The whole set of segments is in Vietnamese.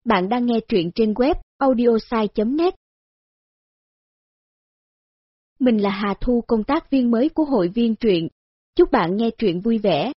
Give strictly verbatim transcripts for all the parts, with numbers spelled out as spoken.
Bạn đang nghe truyện trên web audiosai chấm net. Mình là Hà Thu, công tác viên mới của hội viên truyện. Chúc bạn nghe truyện vui vẻ.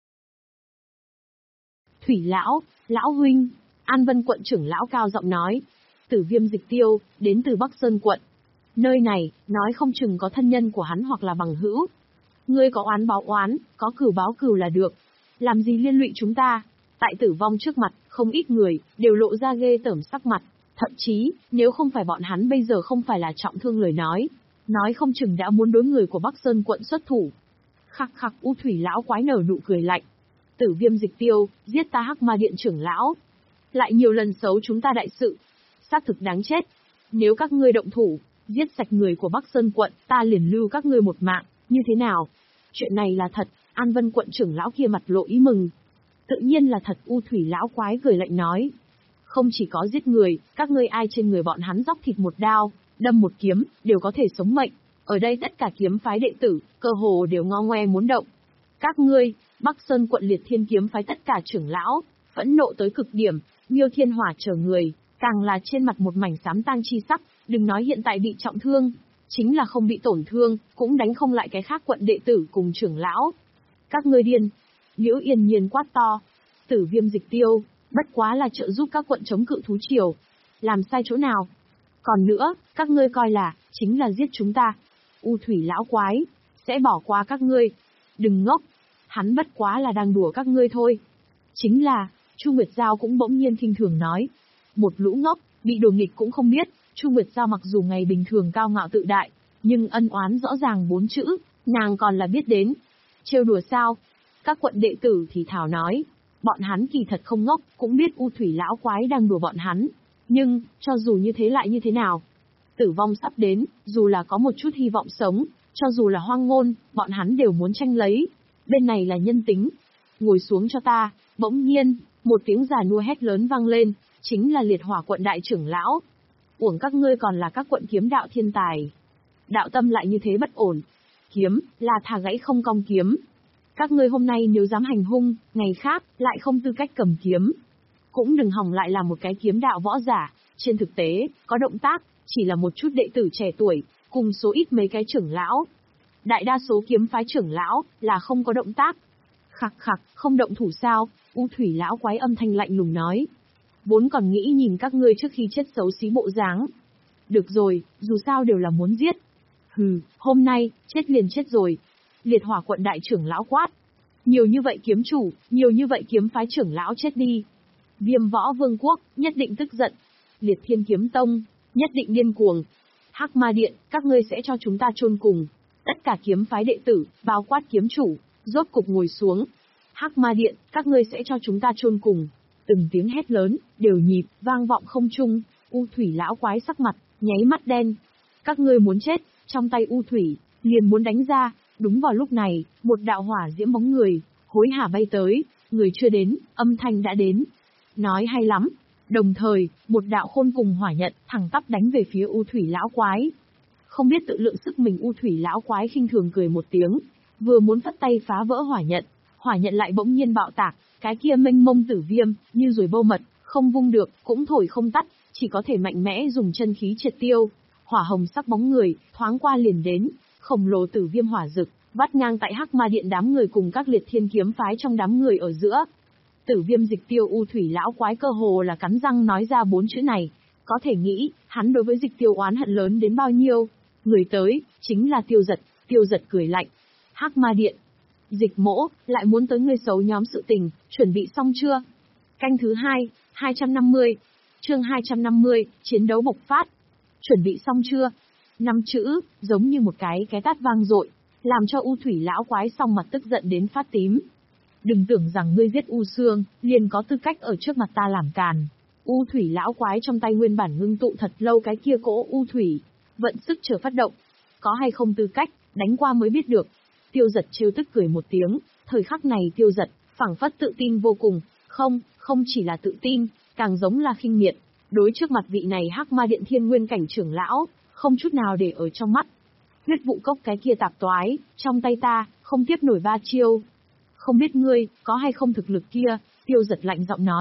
Thủy lão, lão huynh, An Vân quận trưởng lão cao giọng nói. Tử Viêm Dịch Tiêu, đến từ Bắc Sơn quận. Nơi này, nói không chừng có thân nhân của hắn hoặc là bằng hữu. Ngươi có oán báo oán, có cừu báo cừu là được. Làm gì liên lụy chúng ta? Tại tử vong trước mặt, không ít người, đều lộ ra ghê tởm sắc mặt. Thậm chí, nếu không phải bọn hắn bây giờ không phải là trọng thương lời nói. Nói không chừng đã muốn đối người của Bắc Sơn quận xuất thủ. Khắc khắc, U Thủy lão quái nở nụ cười lạnh. Tử Viêm Dịch Tiêu, giết ta Hắc Ma Điện trưởng lão. Lại nhiều lần xấu chúng ta đại sự. Xác thực đáng chết. Nếu các ngươi động thủ, giết sạch người của Bắc Sơn quận, ta liền lưu các ngươi một mạng, như thế nào? Chuyện này là thật, An Vân quận trưởng lão kia mặt lộ ý mừng. Tự nhiên là thật, U Thủy lão quái cười lạnh nói. Không chỉ có giết người, các ngươi ai trên người bọn hắn dóc thịt một đao, đâm một kiếm, đều có thể sống mệnh. Ở đây tất cả kiếm phái đệ tử, cơ hồ đều ngo ngoe muốn động. Các ngươi, Bắc Sơn quận Liệt Thiên kiếm phái tất cả trưởng lão, phẫn nộ tới cực điểm, Miêu Thiên Hỏa chờ người, càng là trên mặt một mảnh xám tang chi sắc, đừng nói hiện tại bị trọng thương, chính là không bị tổn thương, cũng đánh không lại cái khác quận đệ tử cùng trưởng lão. Các ngươi điên. Liễu Yên Nhiên quát to. Tử Viêm Dịch Tiêu, bất quá là trợ giúp các quận chống cự thú triều. Làm sai chỗ nào? Còn nữa, các ngươi coi là, chính là giết chúng ta. U Thủy lão quái, sẽ bỏ qua các ngươi. Đừng ngốc. Hắn bất quá là đang đùa các ngươi thôi. Chính là, Chu Nguyệt Giao cũng bỗng nhiên khinh thường nói. Một lũ ngốc, bị đồ nghịch cũng không biết. Chu Nguyệt Giao mặc dù ngày bình thường cao ngạo tự đại, nhưng ân oán rõ ràng bốn chữ, nàng còn là biết đến. Trêu đùa sao? Các quận đệ tử thì thảo nói, bọn hắn kỳ thật không ngốc, cũng biết U Thủy lão quái đang đùa bọn hắn. Nhưng, cho dù như thế lại như thế nào? Tử vong sắp đến, dù là có một chút hy vọng sống, cho dù là hoang ngôn, bọn hắn đều muốn tranh lấy. Bên này là nhân tính. Ngồi xuống cho ta. Bỗng nhiên, một tiếng già nua hét lớn vang lên, chính là Liệt Hỏa quận đại trưởng lão. Uổng các ngươi còn là các quận kiếm đạo thiên tài. Đạo tâm lại như thế bất ổn. Kiếm, là thà gãy không cong kiếm. Các ngươi hôm nay nếu dám hành hung, ngày khác, lại không tư cách cầm kiếm. Cũng đừng hòng lại là một cái kiếm đạo võ giả. Trên thực tế, có động tác, chỉ là một chút đệ tử trẻ tuổi, cùng số ít mấy cái trưởng lão. Đại đa số kiếm phái trưởng lão, là không có động tác. Khặc khặc, không động thủ sao? U Thủy lão quái âm thanh lạnh lùng nói. Vốn còn nghĩ nhìn các ngươi trước khi chết xấu xí bộ dáng. Được rồi, dù sao đều là muốn giết. Hừ, hôm nay, chết liền chết rồi. Liệt Hỏa quận đại trưởng lão quát. Nhiều như vậy kiếm chủ, nhiều như vậy kiếm phái trưởng lão chết đi. Viêm Võ Vương quốc, nhất định tức giận. Liệt Thiên kiếm tông, nhất định điên cuồng. Hắc Ma Điện, các ngươi sẽ cho chúng ta chôn cùng. Tất cả kiếm phái đệ tử, bao quát kiếm chủ, rốt cục ngồi xuống. Hắc Ma Điện, các ngươi sẽ cho chúng ta chôn cùng. Từng tiếng hét lớn, đều nhịp, vang vọng không trung. U Thủy lão quái sắc mặt, nháy mắt đen. Các ngươi muốn chết, trong tay U Thủy, liền muốn đánh ra. Đúng vào lúc này, một đạo hỏa diễm bóng người, hối hả bay tới, người chưa đến, âm thanh đã đến. Nói hay lắm. Đồng thời, một đạo khôn cùng hỏa nhận, thẳng tắp đánh về phía U Thủy lão quái. Không biết tự lượng sức mình, U Thủy lão quái khinh thường cười một tiếng, vừa muốn phất tay phá vỡ hỏa nhận, hỏa nhận lại bỗng nhiên bạo tạc, cái kia mênh mông tử viêm, như ruồi bâu mật, không vung được, cũng thổi không tắt, chỉ có thể mạnh mẽ dùng chân khí triệt tiêu. Hỏa hồng sắc bóng người, thoáng qua liền đến, khổng lồ tử viêm hỏa rực, vắt ngang tại Hắc Ma Điện đám người cùng các Liệt Thiên kiếm phái trong đám người ở giữa. Tử Viêm Dịch Tiêu, U Thủy lão quái cơ hồ là cắn răng nói ra bốn chữ này, có thể nghĩ, hắn đối với Dịch Tiêu oán hận lớn đến bao nhiêu. Người tới, chính là Tiêu Giật. Tiêu Giật cười lạnh. Hắc Ma Điện. Dịch mỗ, lại muốn tới ngươi xấu nhóm sự tình, chuẩn bị xong chưa? Canh thứ hai, hai trăm năm mươi. Chương hai trăm năm mươi, chiến đấu bộc phát. Chuẩn bị xong chưa? Năm chữ, giống như một cái cái tát vang dội, làm cho U Thủy lão quái song mặt tức giận đến phát tím. Đừng tưởng rằng ngươi giết U Sương, liền có tư cách ở trước mặt ta làm càn. U Thủy lão quái trong tay nguyên bản ngưng tụ thật lâu cái kia cỗ U Thủy, vận sức chờ phát động. Có hay không tư cách, đánh qua mới biết được. Tiêu Giật trêu tức cười một tiếng, thời khắc này Tiêu Giật, phảng phất tự tin vô cùng, không, không chỉ là tự tin, càng giống là khinh miệt. Đối trước mặt vị này Hắc Ma Điện thiên nguyên cảnh trưởng lão, không chút nào để ở trong mắt. Huyết vụ cốc cái kia tạp toái, trong tay ta, không tiếp nổi ba chiêu. Không biết ngươi, có hay không thực lực kia, Tiêu Giật lạnh giọng nói,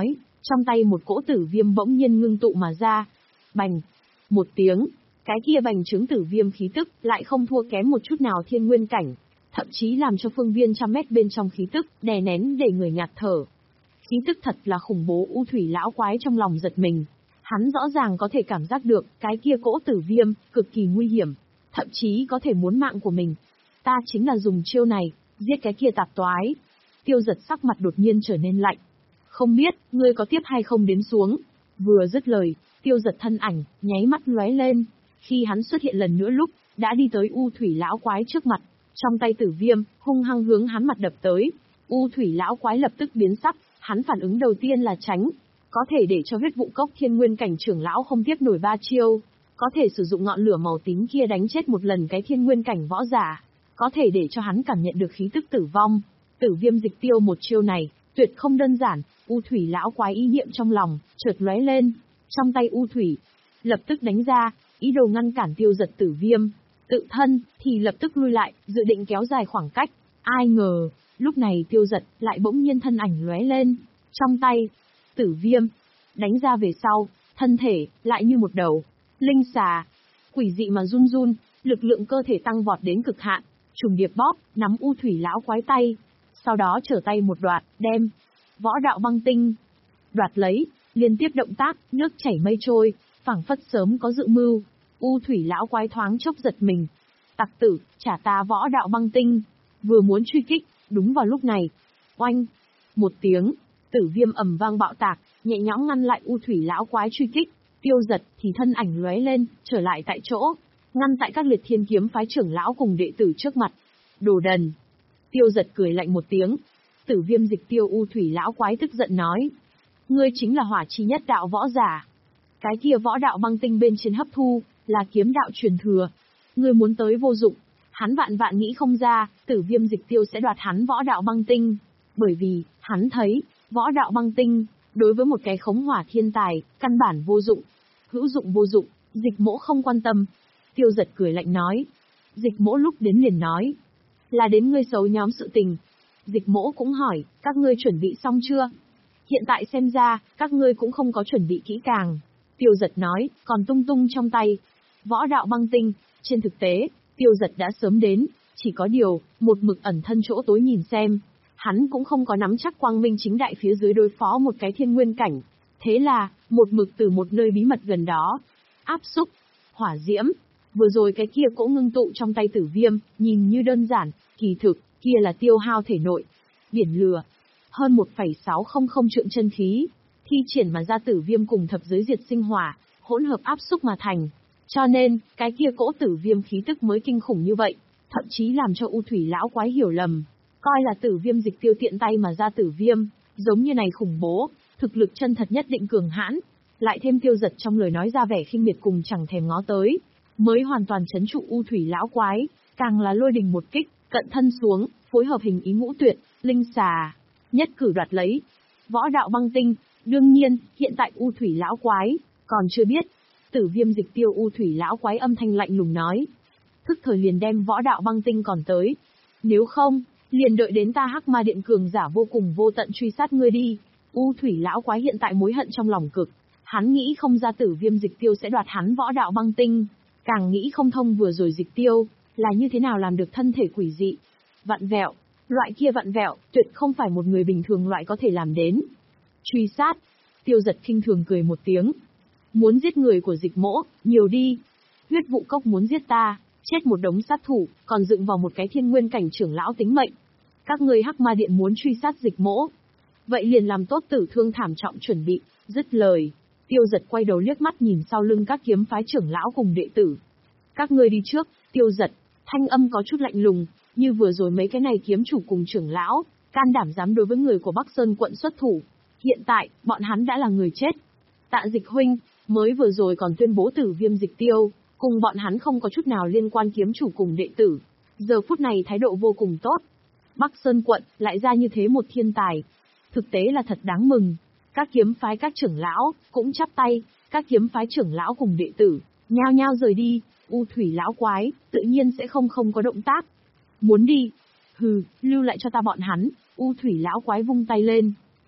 Trong tay một cỗ tử viêm bỗng nhiên ngưng tụ mà ra. Bành! Một tiếng, cái kia bành trướng tử viêm khí tức lại không thua kém một chút nào thiên nguyên cảnh, thậm chí làm cho phương viên trăm mét bên trong khí tức đè nén để người ngạt thở. Khí tức thật là khủng bố. U thủy lão quái trong lòng giật mình. Hắn rõ ràng có thể cảm giác được cái kia cỗ tử viêm cực kỳ nguy hiểm, thậm chí có thể muốn mạng của mình. Ta chính là dùng chiêu này giết cái kia tạp toái. Tiêu Giật sắc mặt đột nhiên trở nên lạnh. Không biết ngươi có tiếp hay không đến xuống. Vừa dứt lời, Tiêu Giật thân ảnh nháy mắt lóe lên. Khi hắn xuất hiện lần nữa lúc đã đi tới U thủy lão quái trước mặt, trong tay tử viêm hung hăng hướng hắn mặt đập tới. U thủy lão quái lập tức biến sắc. Hắn phản ứng đầu tiên là tránh. Có thể để cho huyết vụ cốc thiên nguyên cảnh trưởng lão không tiếp nổi ba chiêu. Có thể sử dụng ngọn lửa màu tím kia đánh chết một lần cái thiên nguyên cảnh võ giả. Có thể để cho hắn cảm nhận được khí tức tử vong. Tử viêm dịch tiêu một chiêu này, tuyệt không đơn giản. U thủy lão quái ý niệm trong lòng, chợt lóe lên. Trong tay U thủy, lập tức đánh ra, ý đồ ngăn cản Tiêu Giật tử viêm. Tự thân, thì lập tức lui lại, dự định kéo dài khoảng cách. Ai ngờ, lúc này Tiêu Giật lại bỗng nhiên thân ảnh lóe lên. Trong tay, tử viêm, đánh ra về sau, thân thể, lại như một đầu linh xà. Quỷ dị mà run run, lực lượng cơ thể tăng vọt đến cực hạn, trùng điệp bóp, nắm U thủy lão quái tay. Sau đó trở tay một đoạt, đem võ đạo băng tinh đoạt lấy, liên tiếp động tác, nước chảy mây trôi, phảng phất sớm có dự mưu. U thủy lão quái thoáng chốc giật mình. Tặc tử, trả ta võ đạo băng tinh. Vừa muốn truy kích, đúng vào lúc này, oanh, một tiếng, tử viêm ầm vang bạo tạc, nhẹ nhõm ngăn lại U thủy lão quái truy kích. Tiêu Giật thì thân ảnh lóe lên, trở lại tại chỗ, ngăn tại các liệt thiên kiếm phái trưởng lão cùng đệ tử trước mặt. Đồ đần! Tiêu Giật cười lạnh một tiếng. Tử viêm dịch tiêu U thủy lão quái tức giận nói. Ngươi chính là hỏa chi nhất đạo võ giả. Cái kia võ đạo băng tinh bên trên hấp thu, là kiếm đạo truyền thừa. Ngươi muốn tới vô dụng. Hắn vạn vạn nghĩ không ra, tử viêm dịch tiêu sẽ đoạt hắn võ đạo băng tinh. Bởi vì, hắn thấy, võ đạo băng tinh, đối với một cái khống hỏa thiên tài, căn bản vô dụng. Hữu dụng vô dụng, Dịch Mỗ không quan tâm. Tiêu Giật cười lạnh nói. Dịch Mỗ lúc đến liền nói. Là đến ngươi xấu nhóm sự tình. Dịch Mỗ cũng hỏi, các ngươi chuẩn bị xong chưa? Hiện tại xem ra, các ngươi cũng không có chuẩn bị kỹ càng. Tiêu Giật nói, còn tung tung trong tay. Võ đạo băng tinh, trên thực tế, Tiêu Giật đã sớm đến, chỉ có điều, một mực ẩn thân chỗ tối nhìn xem. Hắn cũng không có nắm chắc quang minh chính đại phía dưới đối phó một cái thiên nguyên cảnh. Thế là, một mực từ một nơi bí mật gần đó, áp xúc, hỏa diễm. Vừa rồi cái kia cỗ ngưng tụ trong tay tử viêm, nhìn như đơn giản, kỳ thực, kia là tiêu hao thể nội. Biển lửa, hơn một phẩy sáu không không trượng chân khí, thi triển mà ra tử viêm cùng thập giới diệt sinh hỏa, hỗn hợp áp xúc mà thành. Cho nên, cái kia cỗ tử viêm khí tức mới kinh khủng như vậy, thậm chí làm cho U thủy lão quái hiểu lầm, coi là tử viêm dịch tiêu tiện tay mà ra tử viêm, giống như này khủng bố, thực lực chân thật nhất định cường hãn. Lại thêm Tiêu Giật trong lời nói ra vẻ khinh miệt cùng chẳng thèm ngó tới, mới hoàn toàn trấn trụ U thủy lão quái, càng là lôi đình một kích, cận thân xuống, phối hợp hình ý ngũ tuyệt, linh xà, nhất cử đoạt lấy võ đạo băng tinh. Đương nhiên, hiện tại U thủy lão quái còn chưa biết. Tử viêm dịch tiêu U thủy lão quái âm thanh lạnh lùng nói. Thức thời liền đem võ đạo băng tinh còn tới. Nếu không, liền đợi đến ta Hắc Ma Điện cường giả vô cùng vô tận truy sát ngươi đi. U thủy lão quái hiện tại mối hận trong lòng cực. Hắn nghĩ không ra tử viêm dịch tiêu sẽ đoạt hắn võ đạo băng tinh. Càng nghĩ không thông vừa rồi dịch tiêu, là như thế nào làm được thân thể quỷ dị. Vặn vẹo, loại kia vặn vẹo, tuyệt không phải một người bình thường loại có thể làm đến. Truy sát, Tiêu Giật khinh thường cười một tiếng. Muốn giết người của Dịch Mỗ, nhiều đi. Huyết vụ cốc muốn giết ta, chết một đống sát thủ, còn dựng vào một cái thiên nguyên cảnh trưởng lão tính mệnh. Các ngươi Hắc Ma Điện muốn truy sát Dịch Mỗ, vậy liền làm tốt tử thương thảm trọng chuẩn bị. Dứt lời, Tiêu Giật quay đầu liếc mắt nhìn sau lưng các kiếm phái trưởng lão cùng đệ tử. Các ngươi đi trước. Tiêu Giật, thanh âm có chút lạnh lùng, như vừa rồi mấy cái này kiếm chủ cùng trưởng lão, can đảm dám đối với người của Bắc Sơn quận xuất thủ. Hiện tại, bọn hắn đã là người chết. Tạ Dịch huynh, mới vừa rồi còn tuyên bố tử viêm dịch tiêu, cùng bọn hắn không có chút nào liên quan kiếm chủ cùng đệ tử. Giờ phút này thái độ vô cùng tốt. Bắc Sơn quận lại ra như thế một thiên tài. Thực tế là thật đáng mừng. Các kiếm phái các trưởng lão cũng chắp tay, các kiếm phái trưởng lão cùng đệ tử nhao nhao rời đi. U thủy lão quái tự nhiên sẽ không không có động tác. Muốn đi? Hừ, lưu lại cho ta bọn hắn. U thủy lão quái vung tay lên,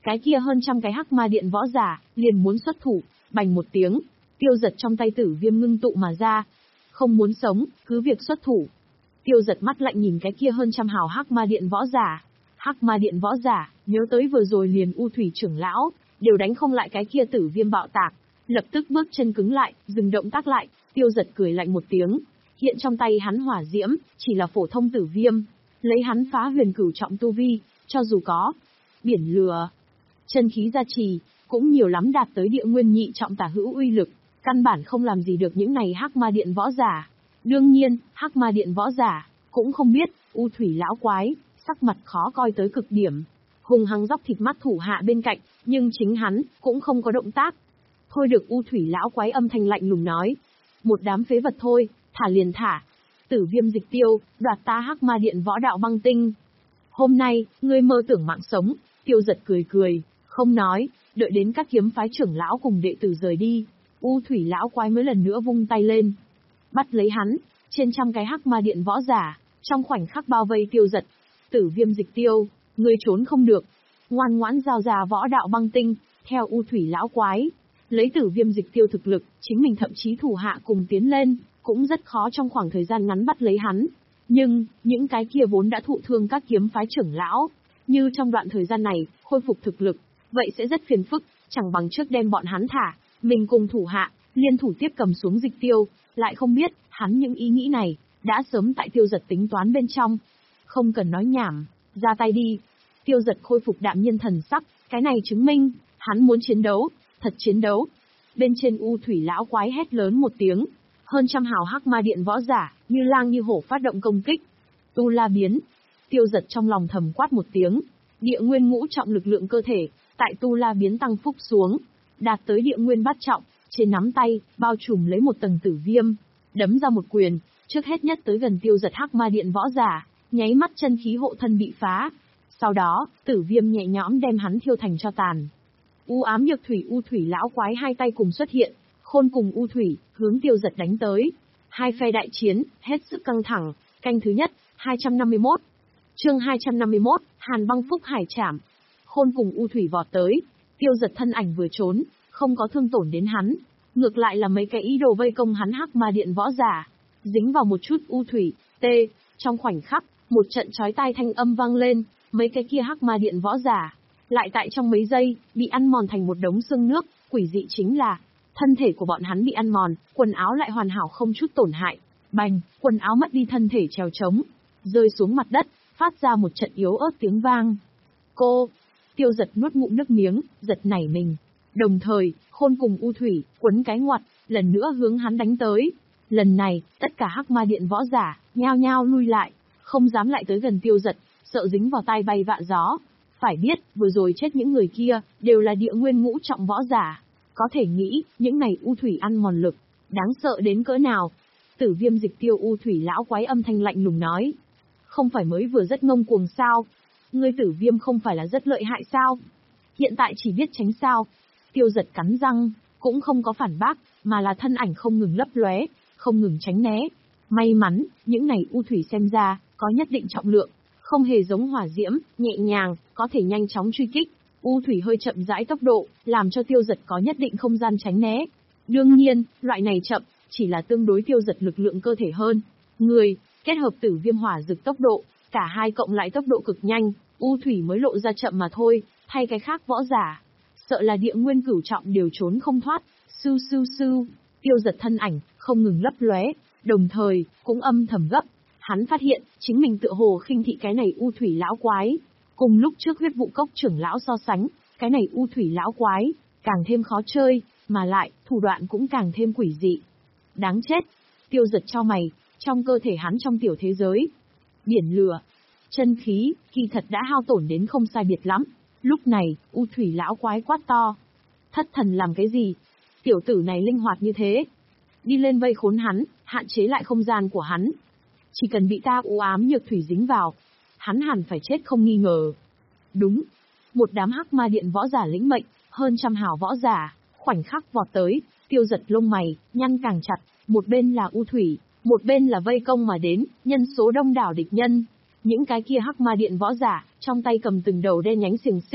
Cái kia hơn trăm cái hắc ma điện võ giả, liền muốn xuất thủ, bành một tiếng, tiêu giật trong tay tử viêm ngưng tụ mà ra. Không muốn sống, cứ việc xuất thủ. Tiêu giật mắt lạnh nhìn cái kia hơn trăm hào hắc ma điện võ giả. Hắc ma điện võ giả, nhớ tới vừa rồi liền U Thủy trưởng lão, đều đánh không lại cái kia tử viêm bạo tạc. Lập tức bước chân cứng lại, dừng động tác lại, tiêu giật cười lạnh một tiếng. Hiện trong tay hắn hỏa diễm, chỉ là phổ thông tử viêm. Lấy hắn phá huyền cửu trọng tu vi, cho dù có biển lửa, chân khí gia trì, cũng nhiều lắm đạt tới địa nguyên nhị trọng tả hữu uy lực, căn bản không làm gì được những này hắc ma điện võ giả. Đương nhiên, hắc ma điện võ giả, cũng không biết, U Thủy lão quái, sắc mặt khó coi tới cực điểm. Hùng hăng dóc thịt mắt thủ hạ bên cạnh, nhưng chính hắn, cũng không có động tác. Thôi được, U Thủy lão quái âm thanh lạnh lùng nói. Một đám phế vật thôi, thả liền thả. Tử viêm dịch tiêu, đoạt ta hắc ma điện võ đạo băng tinh. Hôm nay, ngươi mơ tưởng mạng sống, tiêu giật cười cười, không nói, đợi đến các kiếm phái trưởng lão cùng đệ tử rời đi. U Thủy lão quái mới lần nữa vung tay lên. Bắt lấy hắn, trên trăm cái hắc ma điện võ giả, trong khoảnh khắc bao vây tiêu giật. Tử viêm dịch tiêu, ngươi trốn không được. Ngoan ngoãn giao ra võ đạo băng tinh, theo U Thủy lão quái. Lấy tử viêm dịch tiêu thực lực, chính mình thậm chí thủ hạ cùng tiến lên, cũng rất khó trong khoảng thời gian ngắn bắt lấy hắn. Nhưng, những cái kia vốn đã thụ thương các kiếm phái trưởng lão, như trong đoạn thời gian này, khôi phục thực lực, vậy sẽ rất phiền phức, chẳng bằng trước đem bọn hắn thả, mình cùng thủ hạ, liên thủ tiếp cầm xuống dịch tiêu, lại không biết, hắn những ý nghĩ này, đã sớm tại tiêu giật tính toán bên trong. Không cần nói nhảm, ra tay đi. Tiêu giật khôi phục đạm nhiên thần sắc, cái này chứng minh, hắn muốn chiến đấu, thật chiến đấu. Bên trên U Thủy lão quái hét lớn một tiếng, hơn trăm hào hắc ma điện võ giả, như lang như hổ phát động công kích. Tu La biến. Tiêu giật trong lòng thầm quát một tiếng, địa nguyên ngũ trọng lực lượng cơ thể, tại Tu La biến tăng phúc xuống, đạt tới địa nguyên bát trọng, trên nắm tay, bao trùm lấy một tầng tử viêm, đấm ra một quyền, trước hết nhất tới gần tiêu giật hắc ma điện võ giả, nháy mắt chân khí hộ thân bị phá. Sau đó, tử viêm nhẹ nhõm đem hắn thiêu thành cho tàn. U ám nhược thủy U Thủy lão quái hai tay cùng xuất hiện, khôn cùng U Thủy, hướng tiêu giật đánh tới. Hai phe đại chiến, hết sức căng thẳng, canh thứ nhất, hai trăm năm mươi mốt. Chương hai trăm năm mươi mốt, Hàn băng phúc hải trảm. Khôn cùng U Thủy vọt tới, tiêu giật thân ảnh vừa trốn, không có thương tổn đến hắn, ngược lại là mấy cái ý đồ vây công hắn hắc ma điện võ giả, dính vào một chút U Thủy, tê, trong khoảnh khắc, một trận chói tai thanh âm vang lên, mấy cái kia hắc ma điện võ giả, lại tại trong mấy giây, bị ăn mòn thành một đống xương nước, quỷ dị chính là, thân thể của bọn hắn bị ăn mòn, quần áo lại hoàn hảo không chút tổn hại, bành, quần áo mất đi thân thể trèo trống, rơi xuống mặt đất, phát ra một trận yếu ớt tiếng vang. Cô, tiêu giật nuốt ngụm nước miếng, giật nảy mình. Đồng thời, khôn cùng U Thủy, quấn cái ngoặt, lần nữa hướng hắn đánh tới. Lần này, tất cả hắc ma điện võ giả, nhao nhao lui lại, không dám lại tới gần tiêu giật, sợ dính vào tai bay vạ gió. Phải biết, vừa rồi chết những người kia, đều là địa nguyên ngũ trọng võ giả. Có thể nghĩ, những này U Thủy ăn mòn lực, đáng sợ đến cỡ nào. Tử viêm dịch tiêu U Thủy lão quái âm thanh lạnh lùng nói. Không phải mới vừa rất ngông cuồng sao? Ngươi tử viêm không phải là rất lợi hại sao? Hiện tại chỉ biết tránh sao? Tiêu giật cắn răng, cũng không có phản bác, mà là thân ảnh không ngừng lấp lóe, không ngừng tránh né. May mắn, những này U Thủy xem ra, có nhất định trọng lượng, không hề giống hỏa diễm, nhẹ nhàng, có thể nhanh chóng truy kích. U Thủy hơi chậm rãi tốc độ, làm cho tiêu giật có nhất định không gian tránh né. Đương nhiên, loại này chậm, chỉ là tương đối tiêu giật lực lượng cơ thể hơn. Người, kết hợp tử viêm hỏa dực tốc độ, cả hai cộng lại tốc độ cực nhanh, U Thủy mới lộ ra chậm mà thôi, thay cái khác võ giả. Sợ là địa nguyên cửu trọng đều trốn không thoát, sưu sưu sưu, tiêu giật thân ảnh, không ngừng lấp lóe, đồng thời, cũng âm thầm gấp. Hắn phát hiện, chính mình tựa hồ khinh thị cái này U Thủy lão quái. Cùng lúc trước huyết vụ cốc trưởng lão so sánh, cái này U Thủy lão quái, càng thêm khó chơi, mà lại, thủ đoạn cũng càng thêm quỷ dị. Đáng chết, tiêu giật cho mày, trong cơ thể hắn trong tiểu thế giới. Biển lửa, chân khí, kỳ thật đã hao tổn đến không sai biệt lắm. Lúc này, U Thủy lão quái quát to. Thất thần làm cái gì? Tiểu tử này linh hoạt như thế. Đi lên vây khốn hắn, hạn chế lại không gian của hắn. Chỉ cần bị ta u ám nhược thủy dính vào, hắn hẳn phải chết không nghi ngờ. Đúng. Một đám hắc ma điện võ giả lĩnh mệnh, hơn trăm hào võ giả, khoảnh khắc vọt tới, tiêu giật lông mày, nhăn càng chặt, một bên là U Thủy, một bên là vây công mà đến, nhân số đông đảo địch nhân. Những cái kia hắc ma điện võ giả, trong tay cầm từng đầu đen nhánh xiềng xích,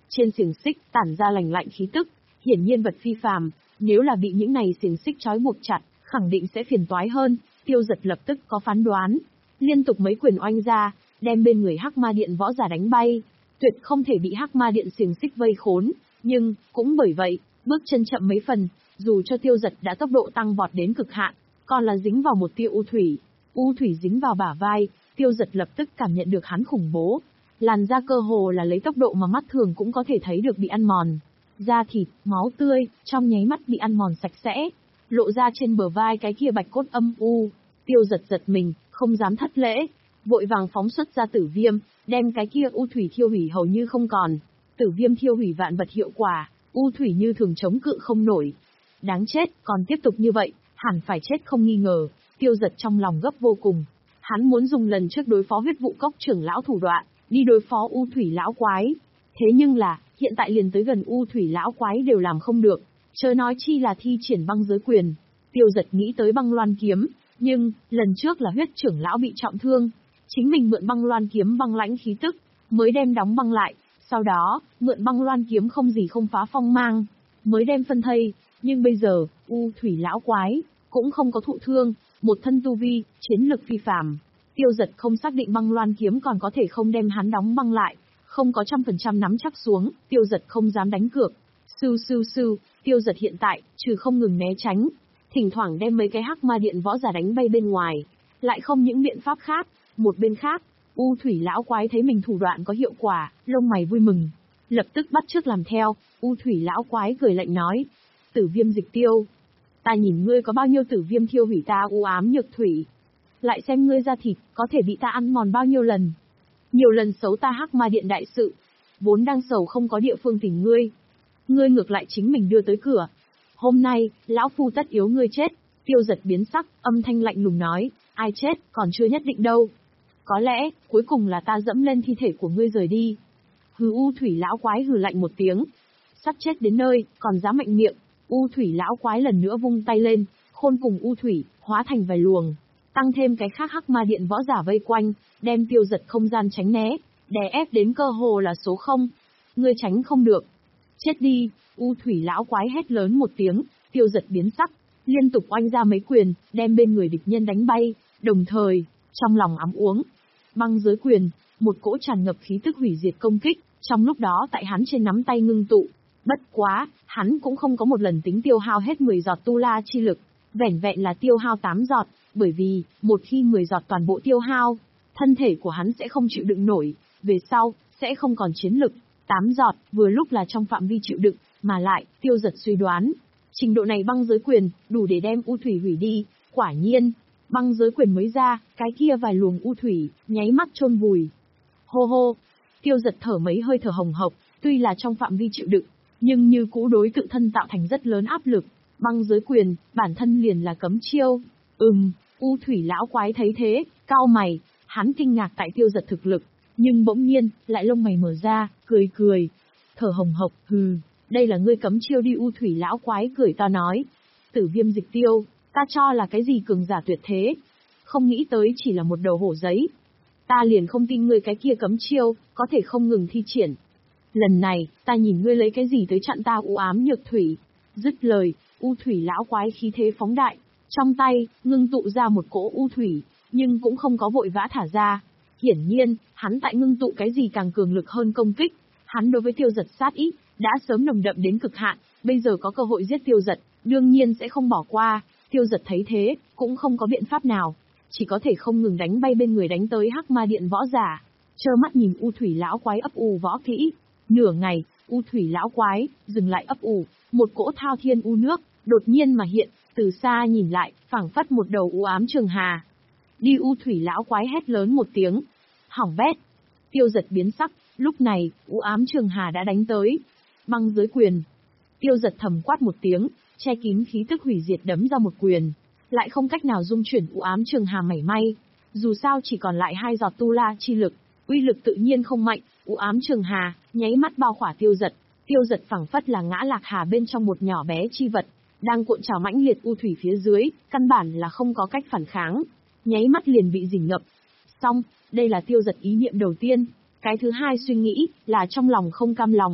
trên xiềng xích tản ra lành lạnh khí tức, hiển nhiên vật phi phàm, nếu là bị những này xiềng xích trói buộc chặt, khẳng định sẽ phiền toái hơn. Tiêu Giật lập tức có phán đoán, liên tục mấy quyền oanh ra, đem bên người Hắc Ma Điện võ giả đánh bay, tuyệt không thể bị Hắc Ma Điện xiềng xích vây khốn, nhưng cũng bởi vậy, bước chân chậm mấy phần, dù cho Tiêu Giật đã tốc độ tăng vọt đến cực hạn, còn là dính vào một tia u thủy. U thủy dính vào bả vai, Tiêu Giật lập tức cảm nhận được hắn khủng bố. Làn da cơ hồ là lấy tốc độ mà mắt thường cũng có thể thấy được bị ăn mòn. Da thịt, máu tươi, trong nháy mắt bị ăn mòn sạch sẽ. Lộ ra trên bờ vai cái kia bạch cốt âm u. Tiêu Giật giật mình, không dám thất lễ. Vội vàng phóng xuất ra tử viêm, đem cái kia u thủy thiêu hủy hầu như không còn. Tử viêm thiêu hủy vạn vật hiệu quả, u thủy như thường chống cự không nổi. Đáng chết, còn tiếp tục như vậy, hẳn phải chết không nghi ngờ. Tiêu Giật trong lòng gấp vô cùng. Hắn muốn dùng lần trước đối phó huyết vụ cốc trưởng lão thủ đoạn, đi đối phó u thủy lão quái. Thế nhưng là, hiện tại liền tới gần u thủy lão quái đều làm không được, chớ nói chi là thi triển băng giới quyền. Tiêu Giật nghĩ tới băng loan kiếm, nhưng, lần trước là huyết trưởng lão bị trọng thương. Chính mình mượn băng loan kiếm băng lãnh khí tức, mới đem đóng băng lại, sau đó, mượn băng loan kiếm không gì không phá phong mang, mới đem phân thây. Nhưng bây giờ, u thủy lão quái, cũng không có thụ thương, một thân tu vi, chiến lực phi phàm. Tiêu Giật không xác định băng loan kiếm còn có thể không đem hắn đóng băng lại, không có trăm phần trăm nắm chắc xuống, Tiêu Giật không dám đánh cược. Sưu sưu sưu, Tiêu Giật hiện tại, trừ không ngừng né tránh, thỉnh thoảng đem mấy cái Hắc Ma Điện võ giả đánh bay bên ngoài, lại không những biện pháp khác. Một bên khác, u thủy lão quái thấy mình thủ đoạn có hiệu quả, lông mày vui mừng, lập tức bắt chước làm theo. U thủy lão quái cười lạnh nói, tử viêm dịch tiêu, ta nhìn ngươi có bao nhiêu tử viêm thiêu hủy ta u ám nhược thủy, lại xem ngươi ra thịt có thể bị ta ăn mòn bao nhiêu lần. Nhiều lần xấu ta Hắc Ma Điện đại sự, vốn đang sầu không có địa phương tìm ngươi, ngươi ngược lại chính mình đưa tới cửa. Hôm nay, lão phu tất yếu ngươi chết. Tiêu Giật biến sắc, âm thanh lạnh lùng nói, ai chết, còn chưa nhất định đâu. Có lẽ, cuối cùng là ta dẫm lên thi thể của ngươi rời đi. Hừ, u thủy lão quái hừ lạnh một tiếng. Sắp chết đến nơi, còn dám mạnh miệng. U thủy lão quái lần nữa vung tay lên, khôn cùng u thủy, hóa thành vài luồng. Tăng thêm cái khác Hắc Ma Điện võ giả vây quanh, đem Tiêu Giật không gian tránh né, đè ép đến cơ hồ là số không. Ngươi tránh không được. Chết đi, u thủy lão quái hét lớn một tiếng, Tiêu Giật biến sắc, liên tục oanh ra mấy quyền, đem bên người địch nhân đánh bay, đồng thời, trong lòng ám uống. Băng giới quyền, một cỗ tràn ngập khí tức hủy diệt công kích, trong lúc đó tại hắn trên nắm tay ngưng tụ. Bất quá, hắn cũng không có một lần tính tiêu hao hết mười giọt tu la chi lực, vẻn vẹn là tiêu hao tám giọt, bởi vì, một khi mười giọt toàn bộ tiêu hao, thân thể của hắn sẽ không chịu đựng nổi, về sau, sẽ không còn chiến lực. tám giọt, vừa lúc là trong phạm vi chịu đựng, mà lại, Tiêu Giật suy đoán, trình độ này băng giới quyền, đủ để đem u thủy hủy đi. Quả nhiên, băng giới quyền mới ra, cái kia vài luồng u thủy, nháy mắt chôn vùi. Hô hô, Tiêu Giật thở mấy hơi thở hồng hộc, tuy là trong phạm vi chịu đựng, nhưng như cũ đối tự thân tạo thành rất lớn áp lực. Băng giới quyền, bản thân liền là cấm chiêu. Ừm, u thủy lão quái thấy thế, cau mày, hắn kinh ngạc tại Tiêu Giật thực lực, nhưng bỗng nhiên, lại lông mày mở ra, cười cười. Thở hồng hộc, hừ, đây là ngươi cấm chiêu đi. U thủy lão quái cười to nói. Tử viêm dịch tiêu, ta cho là cái gì cường giả tuyệt thế, không nghĩ tới chỉ là một đầu hổ giấy. Ta liền không tin ngươi cái kia cấm chiêu, có thể không ngừng thi triển. Lần này, ta nhìn ngươi lấy cái gì tới chặn ta u ám nhược thủy. Dứt lời, u thủy lão quái khí thế phóng đại, trong tay, ngưng tụ ra một cỗ u thủy, nhưng cũng không có vội vã thả ra. Hiển nhiên, hắn tại ngưng tụ cái gì càng cường lực hơn công kích. Hắn đối với Tiêu Giật sát ý, đã sớm nồng đậm đến cực hạn, bây giờ có cơ hội giết Tiêu Giật, đương nhiên sẽ không bỏ qua. Tiêu Giật thấy thế, cũng không có biện pháp nào, chỉ có thể không ngừng đánh bay bên người đánh tới Hắc Ma Điện võ giả, trơ mắt nhìn u thủy lão quái ấp ủ võ kỹ. Nửa ngày, u thủy lão quái dừng lại ấp ủ, một cỗ thao thiên u nước đột nhiên mà hiện, từ xa nhìn lại, phảng phất một đầu u ám trường hà. Đi. U thủy lão quái hét lớn một tiếng, hỏng bét. Tiêu Giật biến sắc, lúc này, u ám trường hà đã đánh tới. Băng giới quyền. Tiêu Giật thầm quát một tiếng, che kín khí tức hủy diệt đấm ra một quyền, lại không cách nào dung chuyển u ám trường hà mảy may. Dù sao chỉ còn lại hai giọt tu la chi lực, uy lực tự nhiên không mạnh. U ám trường hà nháy mắt bao khỏa Tiêu Giật. Tiêu Giật phảng phất là ngã lạc hà bên trong một nhỏ bé chi vật, đang cuộn trào mãnh liệt u thủy phía dưới, căn bản là không có cách phản kháng, nháy mắt liền bị dìm ngập. Xong, đây là Tiêu Giật ý niệm đầu tiên. Cái thứ hai suy nghĩ là trong lòng không cam lòng,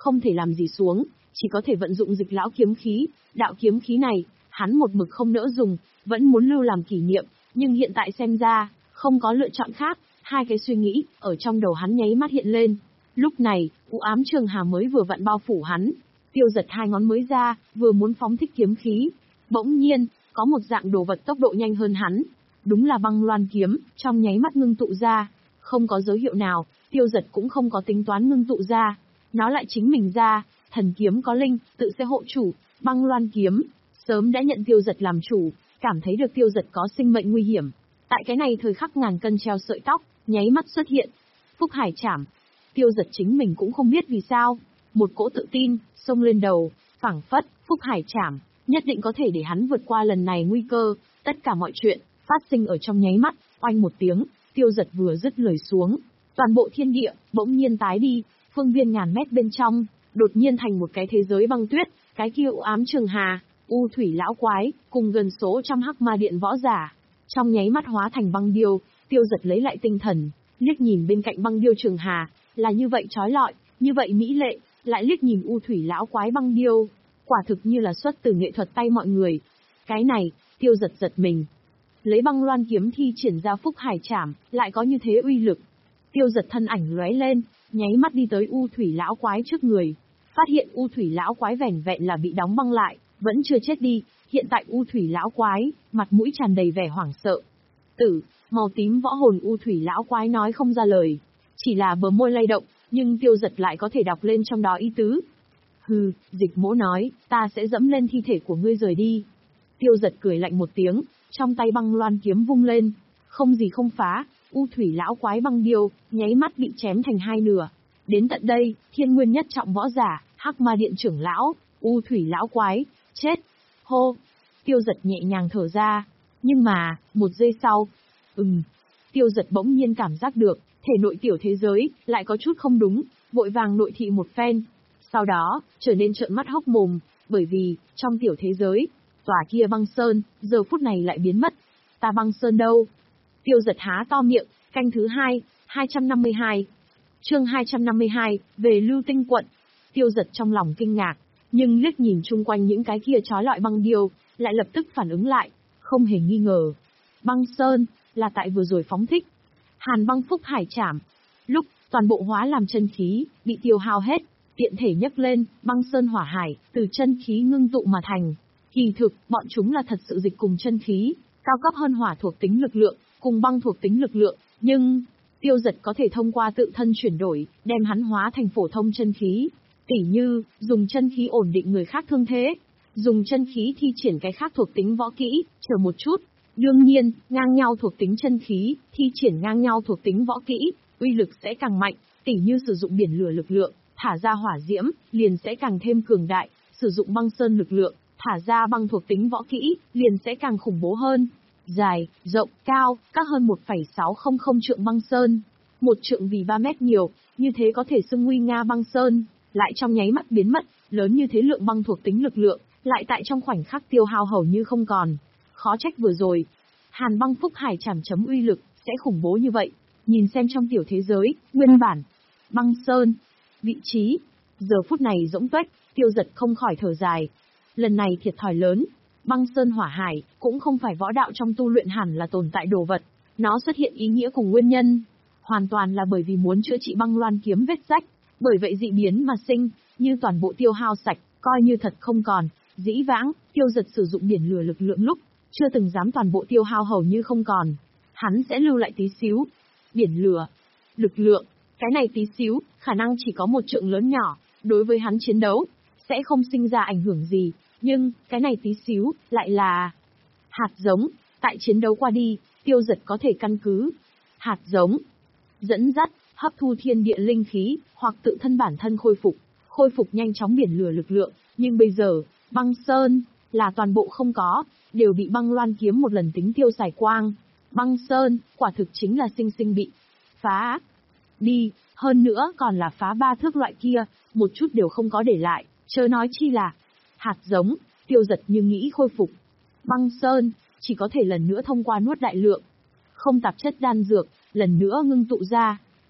không thể làm gì xuống, chỉ có thể vận dụng Dịch lão kiếm khí. Đạo kiếm khí này, hắn một mực không nỡ dùng, vẫn muốn lưu làm kỷ niệm, nhưng hiện tại xem ra, không có lựa chọn khác. Hai cái suy nghĩ, ở trong đầu hắn nháy mắt hiện lên. Lúc này, u ám trường hà mới vừa vặn bao phủ hắn. Tiêu Giật hai ngón mới ra, vừa muốn phóng thích kiếm khí. Bỗng nhiên, có một dạng đồ vật tốc độ nhanh hơn hắn. Đúng là băng loan kiếm, trong nháy mắt ngưng tụ ra. Không có dấu hiệu nào, Tiêu Giật cũng không có tính toán ngưng tụ ra. Nó lại chính mình ra, thần kiếm có linh, tự sẽ hộ chủ. Băng loan kiếm, sớm đã nhận Tiêu Giật làm chủ, cảm thấy được Tiêu Giật có sinh mệnh nguy hiểm. Tại cái này thời khắc ngàn cân treo sợi tóc, nháy mắt xuất hiện. Phúc Hải Trảm. Tiêu Giật chính mình cũng không biết vì sao. Một cỗ tự tin, xông lên đầu, phảng phất, Phúc Hải Trảm, nhất định có thể để hắn vượt qua lần này nguy cơ. Tất cả mọi chuyện, phát sinh ở trong nháy mắt, oanh một tiếng, Tiêu Giật vừa dứt lời xuống. Toàn bộ thiên địa, bỗng nhiên tái đi, phương viên ngàn mét bên trong, đột nhiên thành một cái thế giới băng tuyết, cái kia u ám trường hà, u thủy lão quái, cùng gần số trăm hắc ma điện võ giả. Trong nháy mắt hóa thành băng điêu, Tiêu Giật lấy lại tinh thần, liếc nhìn bên cạnh băng điêu trường hà, là như vậy chói lọi, như vậy mỹ lệ, lại liếc nhìn u thủy lão quái băng điêu, quả thực như là xuất từ nghệ thuật tay mọi người. Cái này, Tiêu Giật giật mình. Lấy băng loan kiếm thi triển ra Phúc Hải Trảm, lại có như thế uy lực. Tiêu Giật thân ảnh lóe lên, nháy mắt đi tới u thủy lão quái trước người. Phát hiện u thủy lão quái vẻn vẹn là bị đóng băng lại, vẫn chưa chết đi. Hiện tại u thủy lão quái, mặt mũi tràn đầy vẻ hoảng sợ. Tử, màu tím võ hồn u thủy lão quái nói không ra lời. Chỉ là bờ môi lay động, nhưng Tiêu Giật lại có thể đọc lên trong đó ý tứ. Hừ, Dịch Mỗ nói, ta sẽ dẫm lên thi thể của ngươi rời đi. Tiêu Giật cười lạnh một tiếng, trong tay băng loan kiếm vung lên. Không gì không phá, u thủy lão quái băng điêu, nháy mắt bị chém thành hai nửa. Đến tận đây, thiên nguyên nhất trọng võ giả, hắc ma điện trưởng lão, u thủy lão quái, chết. Hô, Tiêu Giật nhẹ nhàng thở ra. Nhưng mà, một giây sau, ừm, Tiêu Giật bỗng nhiên cảm giác được, thể nội tiểu thế giới, lại có chút không đúng, vội vàng nội thị một phen. Sau đó, trở nên trợn mắt hốc mồm, bởi vì, trong tiểu thế giới, tòa kia băng sơn, giờ phút này lại biến mất. Ta băng sơn đâu? Tiêu Giật há to miệng, canh thứ hai, hai trăm năm mươi hai. Chương hai trăm năm mươi hai, về Lưu Tinh quận. Tiêu Giật trong lòng kinh ngạc, nhưng liếc nhìn chung quanh những cái kia chói lọi băng điêu, lại lập tức phản ứng lại, không hề nghi ngờ. Băng sơn, là tại vừa rồi phóng thích. Hàn băng Phúc Hải Trảm. Lúc, toàn bộ hóa làm chân khí, bị tiêu hao hết, tiện thể nhấc lên, băng sơn hỏa hải, từ chân khí ngưng tụ mà thành. Kỳ thực, bọn chúng là thật sự dịch cùng chân khí, cao cấp hơn hỏa thuộc tính lực lượng, cùng băng thuộc tính lực lượng, nhưng, Tiêu Giật có thể thông qua tự thân chuyển đổi, đem hắn hóa thành phổ thông chân khí. Tỉ như, dùng chân khí ổn định người khác thương thế, dùng chân khí thi triển cái khác thuộc tính võ kỹ, chờ một chút. Đương nhiên, ngang nhau thuộc tính chân khí, thi triển ngang nhau thuộc tính võ kỹ, uy lực sẽ càng mạnh, tỉ như sử dụng biển lửa lực lượng, thả ra hỏa diễm, liền sẽ càng thêm cường đại, sử dụng băng sơn lực lượng, thả ra băng thuộc tính võ kỹ, liền sẽ càng khủng bố hơn. Dài, rộng, cao, các hơn một phẩy sáu không không trượng băng sơn. Một trượng vì ba mét nhiều, như thế có thể xưng nguy nga băng sơn, lại trong nháy mắt biến mất, lớn như thế lượng băng thuộc tính lực lượng, lại tại trong khoảnh khắc tiêu hao hầu như không còn. Khó trách vừa rồi, Hàn băng Phúc Hải Trảm chấm uy lực, sẽ khủng bố như vậy. Nhìn xem trong tiểu thế giới, nguyên bản, băng sơn, vị trí, giờ phút này rỗng tuếch, Tiêu Giật không khỏi thở dài. Lần này thiệt thòi lớn, băng sơn hỏa hải, cũng không phải võ đạo trong tu luyện hẳn là tồn tại đồ vật. Nó xuất hiện ý nghĩa cùng nguyên nhân, hoàn toàn là bởi vì muốn chữa trị băng loan kiếm vết rách, bởi vậy dị biến mà sinh, như toàn bộ tiêu hao sạch, coi như thật không còn. Dĩ vãng, Tiêu Giật sử dụng biển lửa lực lượng lúc, chưa từng dám toàn bộ tiêu hao hầu như không còn. Hắn sẽ lưu lại tí xíu. Biển lửa, lực lượng, cái này tí xíu, khả năng chỉ có một trượng lớn nhỏ, đối với hắn chiến đấu, sẽ không sinh ra ảnh hưởng gì, nhưng, cái này tí xíu, lại là hạt giống, tại chiến đấu qua đi, Tiêu Giật có thể căn cứ hạt giống, dẫn dắt, hấp thu thiên địa linh khí, hoặc tự thân bản thân khôi phục, khôi phục nhanh chóng biển lửa lực lượng, nhưng bây giờ, băng sơn, là toàn bộ không có, đều bị băng loan kiếm một lần tính tiêu xài quang. Băng sơn, quả thực chính là sinh sinh bị phá đi, hơn nữa còn là phá ba thước loại kia, một chút đều không có để lại, chớ nói chi là hạt giống. Tiêu Giật như nghĩ khôi phục băng sơn, chỉ có thể lần nữa thông qua nuốt đại lượng không tạp chất đan dược, lần nữa ngưng tụ ra.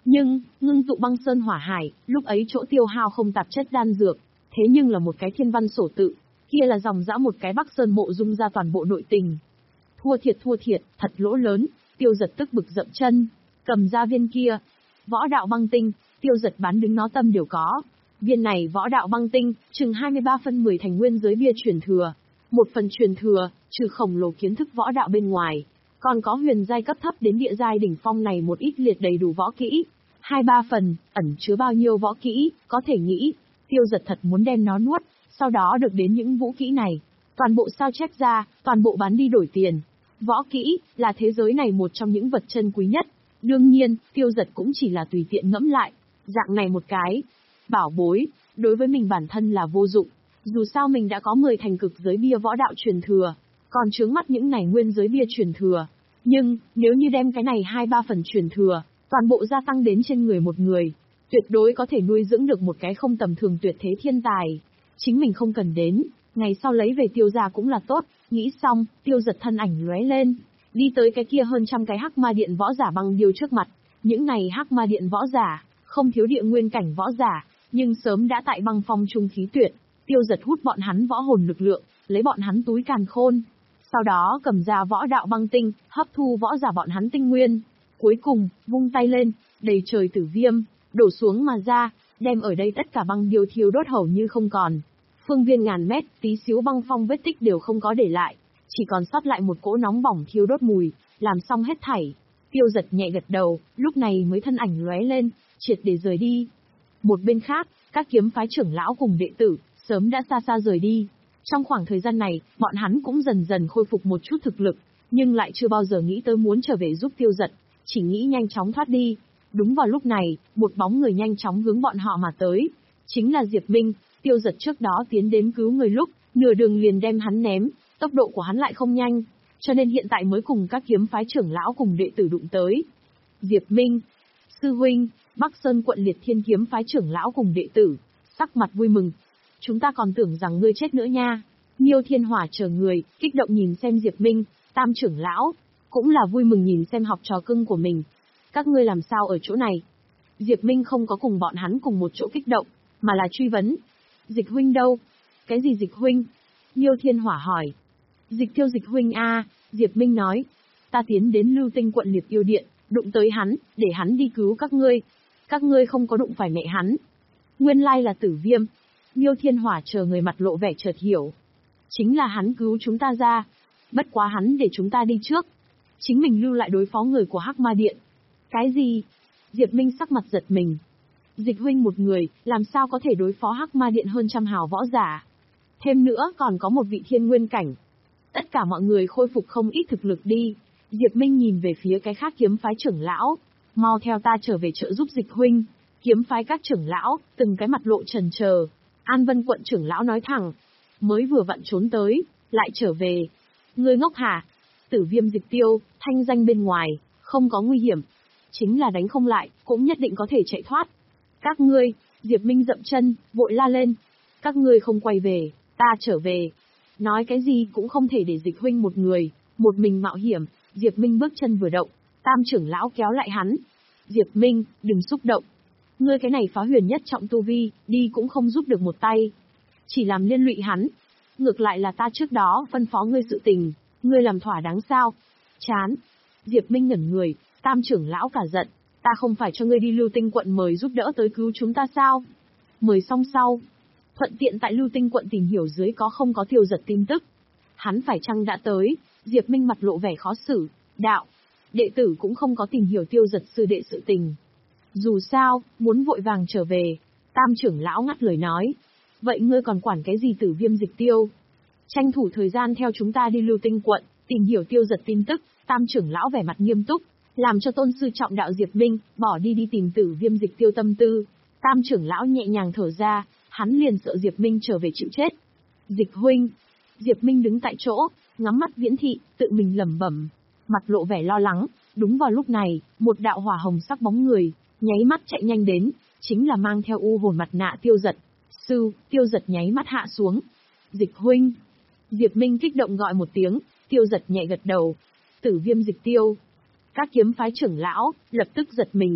Nhưng, ngưng tụ băng sơn hỏa hải, lúc ấy chỗ tiêu hao không tạp chất đan dược, thế nhưng là một cái thiên văn sổ tự, kia là dòng dã một cái Bắc Sơn mộ dung ra toàn bộ nội tình. Thua thiệt thua thiệt, thật lỗ lớn, Tiêu Giật tức bực dậm chân, cầm ra viên kia. Võ đạo băng tinh, Tiêu Giật bán đứng nó tâm đều có. Viên này võ đạo băng tinh, chừng hai mươi ba phân mười thành nguyên giới bia truyền thừa. Một phần truyền thừa, trừ khổng lồ kiến thức võ đạo bên ngoài, còn có huyền giai cấp thấp đến địa giai đỉnh phong này một ít liệt đầy đủ võ kỹ. Hai ba phần, ẩn chứa bao nhiêu võ kỹ, có thể nghĩ, Tiêu Giật thật muốn đem nó nuốt, sau đó được đến những vũ kỹ này. Toàn bộ sao chép ra, toàn bộ bán đi đổi tiền. Võ kỹ, là thế giới này một trong những vật chân quý nhất. Đương nhiên, Tiêu Giật cũng chỉ là tùy tiện ngẫm lại, dạng này một cái bảo bối, đối với mình bản thân là vô dụng. Dù sao mình đã có mười thành cực giới bia võ đạo truyền thừa, còn chướng mắt những này nguyên giới bia truyền thừa. Nhưng, nếu như đem cái này hai ba phần truyền thừa, toàn bộ gia tăng đến trên người một người, tuyệt đối có thể nuôi dưỡng được một cái không tầm thường tuyệt thế thiên tài. Chính mình không cần đến, ngày sau lấy về Tiêu gia cũng là tốt. Nghĩ xong, Tiêu Giật thân ảnh lóe lên, đi tới cái kia hơn trăm cái hắc ma điện võ giả băng điêu trước mặt. Những này hắc ma điện võ giả, không thiếu địa nguyên cảnh võ giả, nhưng sớm đã tại băng phong trung khí tuyệt. Tiêu Giật hút bọn hắn võ hồn lực lượng, lấy bọn hắn túi càn khôn. Sau đó cầm ra võ đạo băng tinh, hấp thu võ giả bọn hắn tinh nguyên. Cuối cùng, vung tay lên, đầy trời tử viêm, đổ xuống mà ra, đem ở đây tất cả băng điêu thiêu đốt hầu như không còn. Phương viên ngàn mét, tí xíu băng phong vết tích đều không có để lại, chỉ còn sót lại một cỗ nóng bỏng thiêu đốt mùi, làm xong hết thảy. Tiêu Giật nhẹ gật đầu, lúc này mới thân ảnh lóe lên, triệt để rời đi. Một bên khác, các kiếm phái trưởng lão cùng đệ tử, sớm đã xa xa rời đi. Trong khoảng thời gian này, bọn hắn cũng dần dần khôi phục một chút thực lực, nhưng lại chưa bao giờ nghĩ tới muốn trở về giúp Tiêu Giật, chỉ nghĩ nhanh chóng thoát đi. Đúng vào lúc này, một bóng người nhanh chóng hướng bọn họ mà tới. Chính là Diệp Minh. Tiêu Giật trước đó tiến đến cứu người lúc, nửa đường liền đem hắn ném, tốc độ của hắn lại không nhanh, cho nên hiện tại mới cùng các kiếm phái trưởng lão cùng đệ tử đụng tới. Diệp Minh, sư huynh, Bắc Sơn quận Liệt Thiên kiếm phái trưởng lão cùng đệ tử, sắc mặt vui mừng. Chúng ta còn tưởng rằng ngươi chết nữa nha. Miêu Thiên Hỏa chờ người, kích động nhìn xem Diệp Minh, Tam trưởng lão, cũng là vui mừng nhìn xem học trò cưng của mình. Các ngươi làm sao ở chỗ này? Diệp Minh không có cùng bọn hắn cùng một chỗ kích động, mà là truy vấn. Dịch huynh đâu? Cái gì Dịch huynh? Miêu Thiên Hỏa hỏi. Dịch Tiêu Dịch huynh a, Diệp Minh nói. Ta tiến đến Lưu Tinh quận Liệt Yêu Điện, đụng tới hắn, để hắn đi cứu các ngươi. Các ngươi không có đụng phải mẹ hắn. Nguyên lai là Tử Viêm. Miêu Thiên Hỏa chờ người mặt lộ vẻ chợt hiểu. Chính là hắn cứu chúng ta ra. Bất quá hắn để chúng ta đi trước. Chính mình lưu lại đối phó người của Hắc Ma Điện. Cái gì? Diệp Minh sắc mặt giật mình. Dịch huynh một người, làm sao có thể đối phó Hắc Ma Điện hơn trăm hào võ giả. Thêm nữa còn có một vị thiên nguyên cảnh. Tất cả mọi người khôi phục không ít thực lực đi. Diệp Minh nhìn về phía cái khác kiếm phái trưởng lão. Mau theo ta trở về trợ giúp Dịch huynh. Kiếm phái các trưởng lão, từng cái mặt lộ trần chờ. An Vân quận trưởng lão nói thẳng. Mới vừa vặn trốn tới, lại trở về. Ngươi ngốc hả? Tử Viêm Dịch Tiêu, thanh danh bên ngoài, không có nguy hiểm. Chính là đánh không lại, cũng nhất định có thể chạy thoát. Các ngươi, Diệp Minh dậm chân, vội la lên. Các ngươi không quay về, ta trở về. Nói cái gì cũng không thể để Dịch huynh một người, một mình mạo hiểm. Diệp Minh bước chân vừa động, Tam trưởng lão kéo lại hắn. Diệp Minh, đừng xúc động. Ngươi cái này phá huyền nhất trọng tu vi, đi cũng không giúp được một tay. Chỉ làm liên lụy hắn. Ngược lại là ta trước đó phân phó ngươi sự tình, ngươi làm thỏa đáng sao? Chán. Diệp Minh ngẩn người, Tam trưởng lão cả giận. Ta không phải cho ngươi đi Lưu Tinh quận mời giúp đỡ tới cứu chúng ta sao? Mời xong sau. Thuận tiện tại Lưu Tinh quận tìm hiểu dưới có không có Tiêu Giật tin tức. Hắn phải chăng đã tới? Diệp Minh mặt lộ vẻ khó xử. Đạo. Đệ tử cũng không có tìm hiểu Tiêu Giật sư đệ sự tình. Dù sao, muốn vội vàng trở về. Tam trưởng lão ngắt lời nói. Vậy ngươi còn quản cái gì Tử Viêm Dịch Tiêu? Tranh thủ thời gian theo chúng ta đi Lưu Tinh quận, tìm hiểu Tiêu Giật tin tức. Tam trưởng lão vẻ mặt nghiêm túc, làm cho tôn sư trọng đạo Diệp Minh, bỏ đi đi tìm Tử Viêm Dịch Tiêu tâm tư. Tam trưởng lão nhẹ nhàng thở ra, hắn liền sợ Diệp Minh trở về chịu chết. Dịch huynh. Diệp Minh đứng tại chỗ, ngắm mắt viễn thị, tự mình lẩm bẩm, mặt lộ vẻ lo lắng. Đúng vào lúc này, một đạo hỏa hồng sắc bóng người, nháy mắt chạy nhanh đến, chính là mang theo u hồn mặt nạ Tiêu Giật. Sư, Tiêu Giật nháy mắt hạ xuống. Dịch huynh. Diệp Minh kích động gọi một tiếng, Tiêu Giật nhẹ gật đầu. Tử Viêm Dịch Tiêu. Các kiếm phái trưởng lão, lập tức giật mình.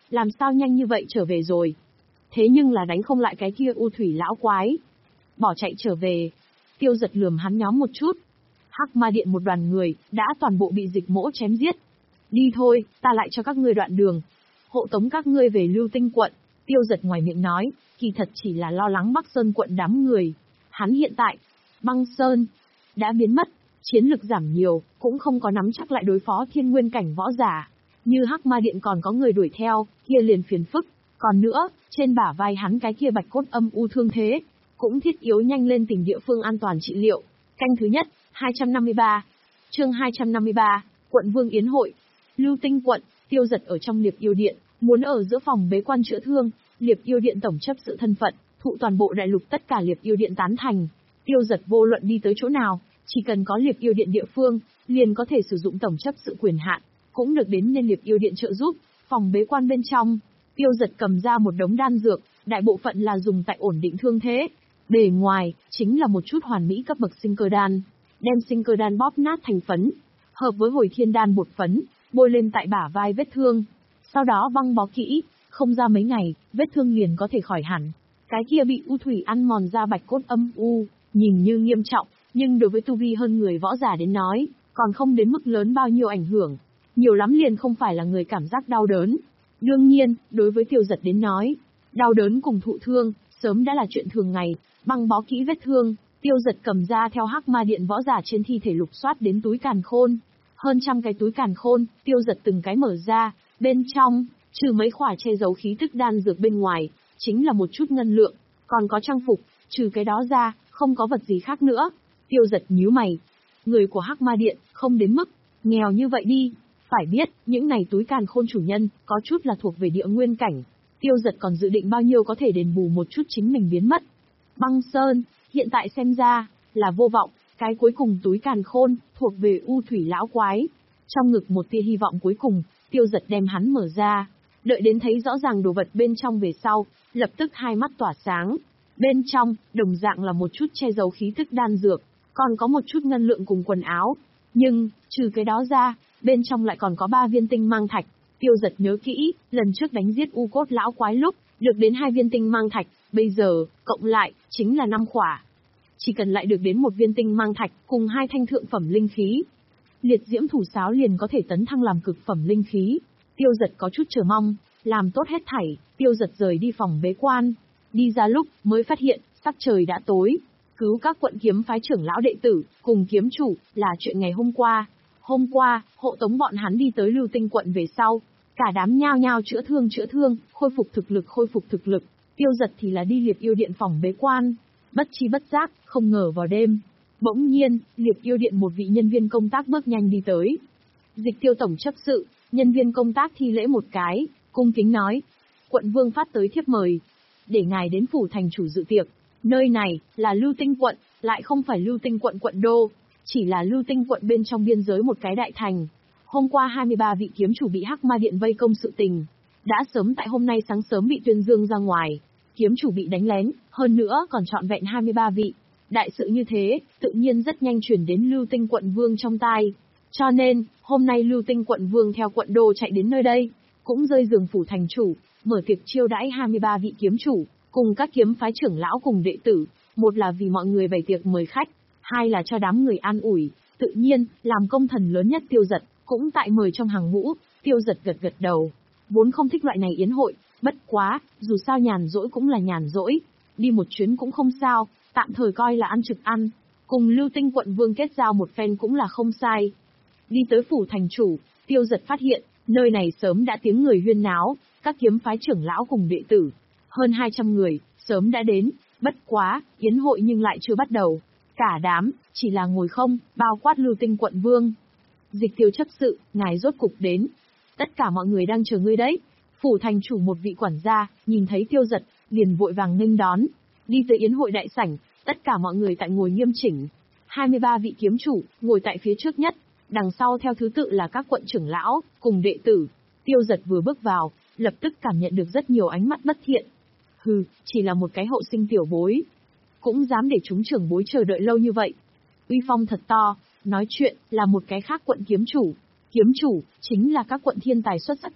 làm sao nhanh như vậy trở về rồi? Thế nhưng là đánh không lại cái kia U thủy lão quái. Bỏ chạy trở về. Tiêu Giật lườm hắn nhóm một chút. Hắc Ma Điện một đoàn người, đã toàn bộ bị Dịch Mỗ chém giết. Đi thôi, ta lại cho các ngươi đoạn đường. Hộ tống các ngươi về Lưu Tinh quận. Tiêu Giật ngoài miệng nói, kỳ thật chỉ là lo lắng Bắc Sơn quận đám người. Hắn hiện tại, Băng Sơn, đã biến mất, chiến lực giảm nhiều, cũng không có nắm chắc lại đối phó thiên nguyên cảnh võ giả. Như Hắc Ma Điện còn có người đuổi theo, kia liền phiền phức. Còn nữa, trên bả vai hắn cái kia bạch cốt âm u thương thế, cũng thiết yếu nhanh lên tìm địa phương an toàn trị liệu. Canh thứ nhất, hai trăm năm mươi ba. Chương hai trăm năm mươi ba, Quận Vương Yến hội. Lưu Tinh quận, Tiêu Giật ở trong Liệp Yêu Điện, muốn ở giữa phòng bế quan chữa thương, Liệp Yêu Điện tổng chấp sự thân phận, thụ toàn bộ đại lục tất cả Liệp Yêu Điện tán thành. Tiêu Giật vô luận đi tới chỗ nào, chỉ cần có Liệp Yêu Điện địa phương, liền có thể sử dụng tổng chấp sự quyền hạn, cũng được đến nên Liệp Yêu Điện trợ giúp. Phòng bế quan bên trong, Tiêu Giật cầm ra một đống đan dược, đại bộ phận là dùng tại ổn định thương thế. Bề ngoài, chính là một chút hoàn mỹ cấp bậc sinh cơ đan. Đem sinh cơ đan bóp nát thành phấn, hợp với hồi thiên đan bột phấn, bôi lên tại bả vai vết thương. Sau đó băng bó kỹ, không ra mấy ngày, vết thương liền có thể khỏi hẳn. Cái kia bị u thủy ăn mòn ra bạch cốt âm u, nhìn như nghiêm trọng, nhưng đối với tu vi hơn người võ giả đến nói, còn không đến mức lớn bao nhiêu ảnh hưởng. Nhiều lắm liền không phải là người cảm giác đau đớn. Đương nhiên, đối với Tiêu Giật đến nói, đau đớn cùng thụ thương, sớm đã là chuyện thường ngày. Băng bó kỹ vết thương, Tiêu Giật cầm ra theo Hắc Ma Điện võ giả trên thi thể lục soát đến túi càn khôn. Hơn trăm cái túi càn khôn, Tiêu Giật từng cái mở ra, bên trong, trừ mấy khỏa che giấu khí tức đan dược bên ngoài, chính là một chút ngân lượng, còn có trang phục, trừ cái đó ra, không có vật gì khác nữa. Tiêu Giật nhíu mày. Người của Hắc Ma Điện, không đến mức nghèo như vậy đi. Phải biết, những này túi càn khôn chủ nhân, có chút là thuộc về địa nguyên cảnh. Tiêu Giật còn dự định bao nhiêu có thể đền bù một chút chính mình biến mất. Băng Sơn, hiện tại xem ra, là vô vọng, cái cuối cùng túi càn khôn, thuộc về U thủy lão quái. Trong ngực một tia hy vọng cuối cùng, Tiêu Giật đem hắn mở ra. Đợi đến thấy rõ ràng đồ vật bên trong về sau, lập tức hai mắt tỏa sáng. Bên trong, đồng dạng là một chút che giấu khí tức đan dược, còn có một chút ngân lượng cùng quần áo. Nhưng, trừ cái đó ra, bên trong lại còn có ba viên tinh mang thạch. Tiêu Giật nhớ kỹ, lần trước đánh giết U cốt lão quái lúc, được đến hai viên tinh mang thạch, bây giờ, cộng lại, chính là năm khỏa. Chỉ cần lại được đến một viên tinh mang thạch, cùng hai thanh thượng phẩm linh khí. Liệt diễm thủ sáo liền có thể tấn thăng làm cực phẩm linh khí. Tiêu Giật có chút chờ mong, làm tốt hết thảy, Tiêu Giật rời đi phòng bế quan. Đi ra lúc, mới phát hiện, sắc trời đã tối. Cứu các quận kiếm phái trưởng lão đệ tử, cùng kiếm chủ, là chuyện ngày hôm qua. Hôm qua, hộ tống bọn hắn đi tới Lưu Tinh quận về sau. Cả đám nhao nhao chữa thương chữa thương, khôi phục thực lực khôi phục thực lực. Tiêu Giật thì là đi Liệp Yêu Điện phòng bế quan. Bất chi bất giác, không ngờ vào đêm. Bỗng nhiên, Liệp Yêu Điện một vị nhân viên công tác bước nhanh đi tới. Dịch Tiêu tổng chấp sự, nhân viên công tác thi lễ một cái, cung kính nói. Quận Vương phát tới thiếp mời. Để ngài đến phủ thành chủ dự tiệc. Nơi này, là Lưu Tinh quận, lại không phải Lưu Tinh quận quận đô. Chỉ là Lưu Tinh quận bên trong biên giới một cái đại thành. Hôm qua hai mươi ba vị kiếm chủ bị Hắc Ma Điện vây công sự tình. Đã sớm tại hôm nay sáng sớm bị tuyên dương ra ngoài. Kiếm chủ bị đánh lén, hơn nữa còn trọn vẹn hai mươi ba vị. Đại sự như thế, tự nhiên rất nhanh chuyển đến Lưu Tinh quận Vương trong tai. Cho nên, hôm nay Lưu Tinh quận Vương theo quận đô chạy đến nơi đây, cũng rơi giường phủ thành chủ, mở tiệc chiêu đãi hai mươi ba vị kiếm chủ, cùng các kiếm phái trưởng lão cùng đệ tử. Một là vì mọi người bày tiệc mời khách, hai là cho đám người an ủi. Tự nhiên, làm công thần lớn nhất Tiêu Giật, cũng tại mời trong hàng ngũ. Tiêu Giật gật gật đầu. Vốn không thích loại này yến hội, bất quá, dù sao nhàn rỗi cũng là nhàn rỗi. Đi một chuyến cũng không sao, tạm thời coi là ăn trực ăn. Cùng Lưu Tinh quận Vương kết giao một phen cũng là không sai. Đi tới phủ thành chủ, Tiêu Giật phát hiện, nơi này sớm đã tiếng người huyên náo, các kiếm phái trưởng lão cùng đệ tử. Hơn hai trăm người, sớm đã đến, bất quá, yến hội nhưng lại chưa bắt đầu. Cả đám, chỉ là ngồi không, bao quát Lưu Tinh quận Vương. Dịch Tiêu chấp sự, ngài rốt cục đến. Tất cả mọi người đang chờ ngươi đấy. Phủ thành chủ một vị quản gia, nhìn thấy Tiêu Giật, liền vội vàng nghênh đón. Đi tới yến hội đại sảnh, tất cả mọi người tại ngồi nghiêm chỉnh. hai mươi ba vị kiếm chủ, ngồi tại phía trước nhất, đằng sau theo thứ tự là các quận trưởng lão, cùng đệ tử. Tiêu Giật vừa bước vào, lập tức cảm nhận được rất nhiều ánh mắt bất thiện. Hừ, chỉ là một cái hậu sinh tiểu bối. Cũng dám để chúng trưởng bối chờ đợi lâu như vậy. Uy phong thật to, nói chuyện là một cái khác quận kiếm chủ. Kiếm chủ, chính là các quận thiên tài xuất sắc nhất.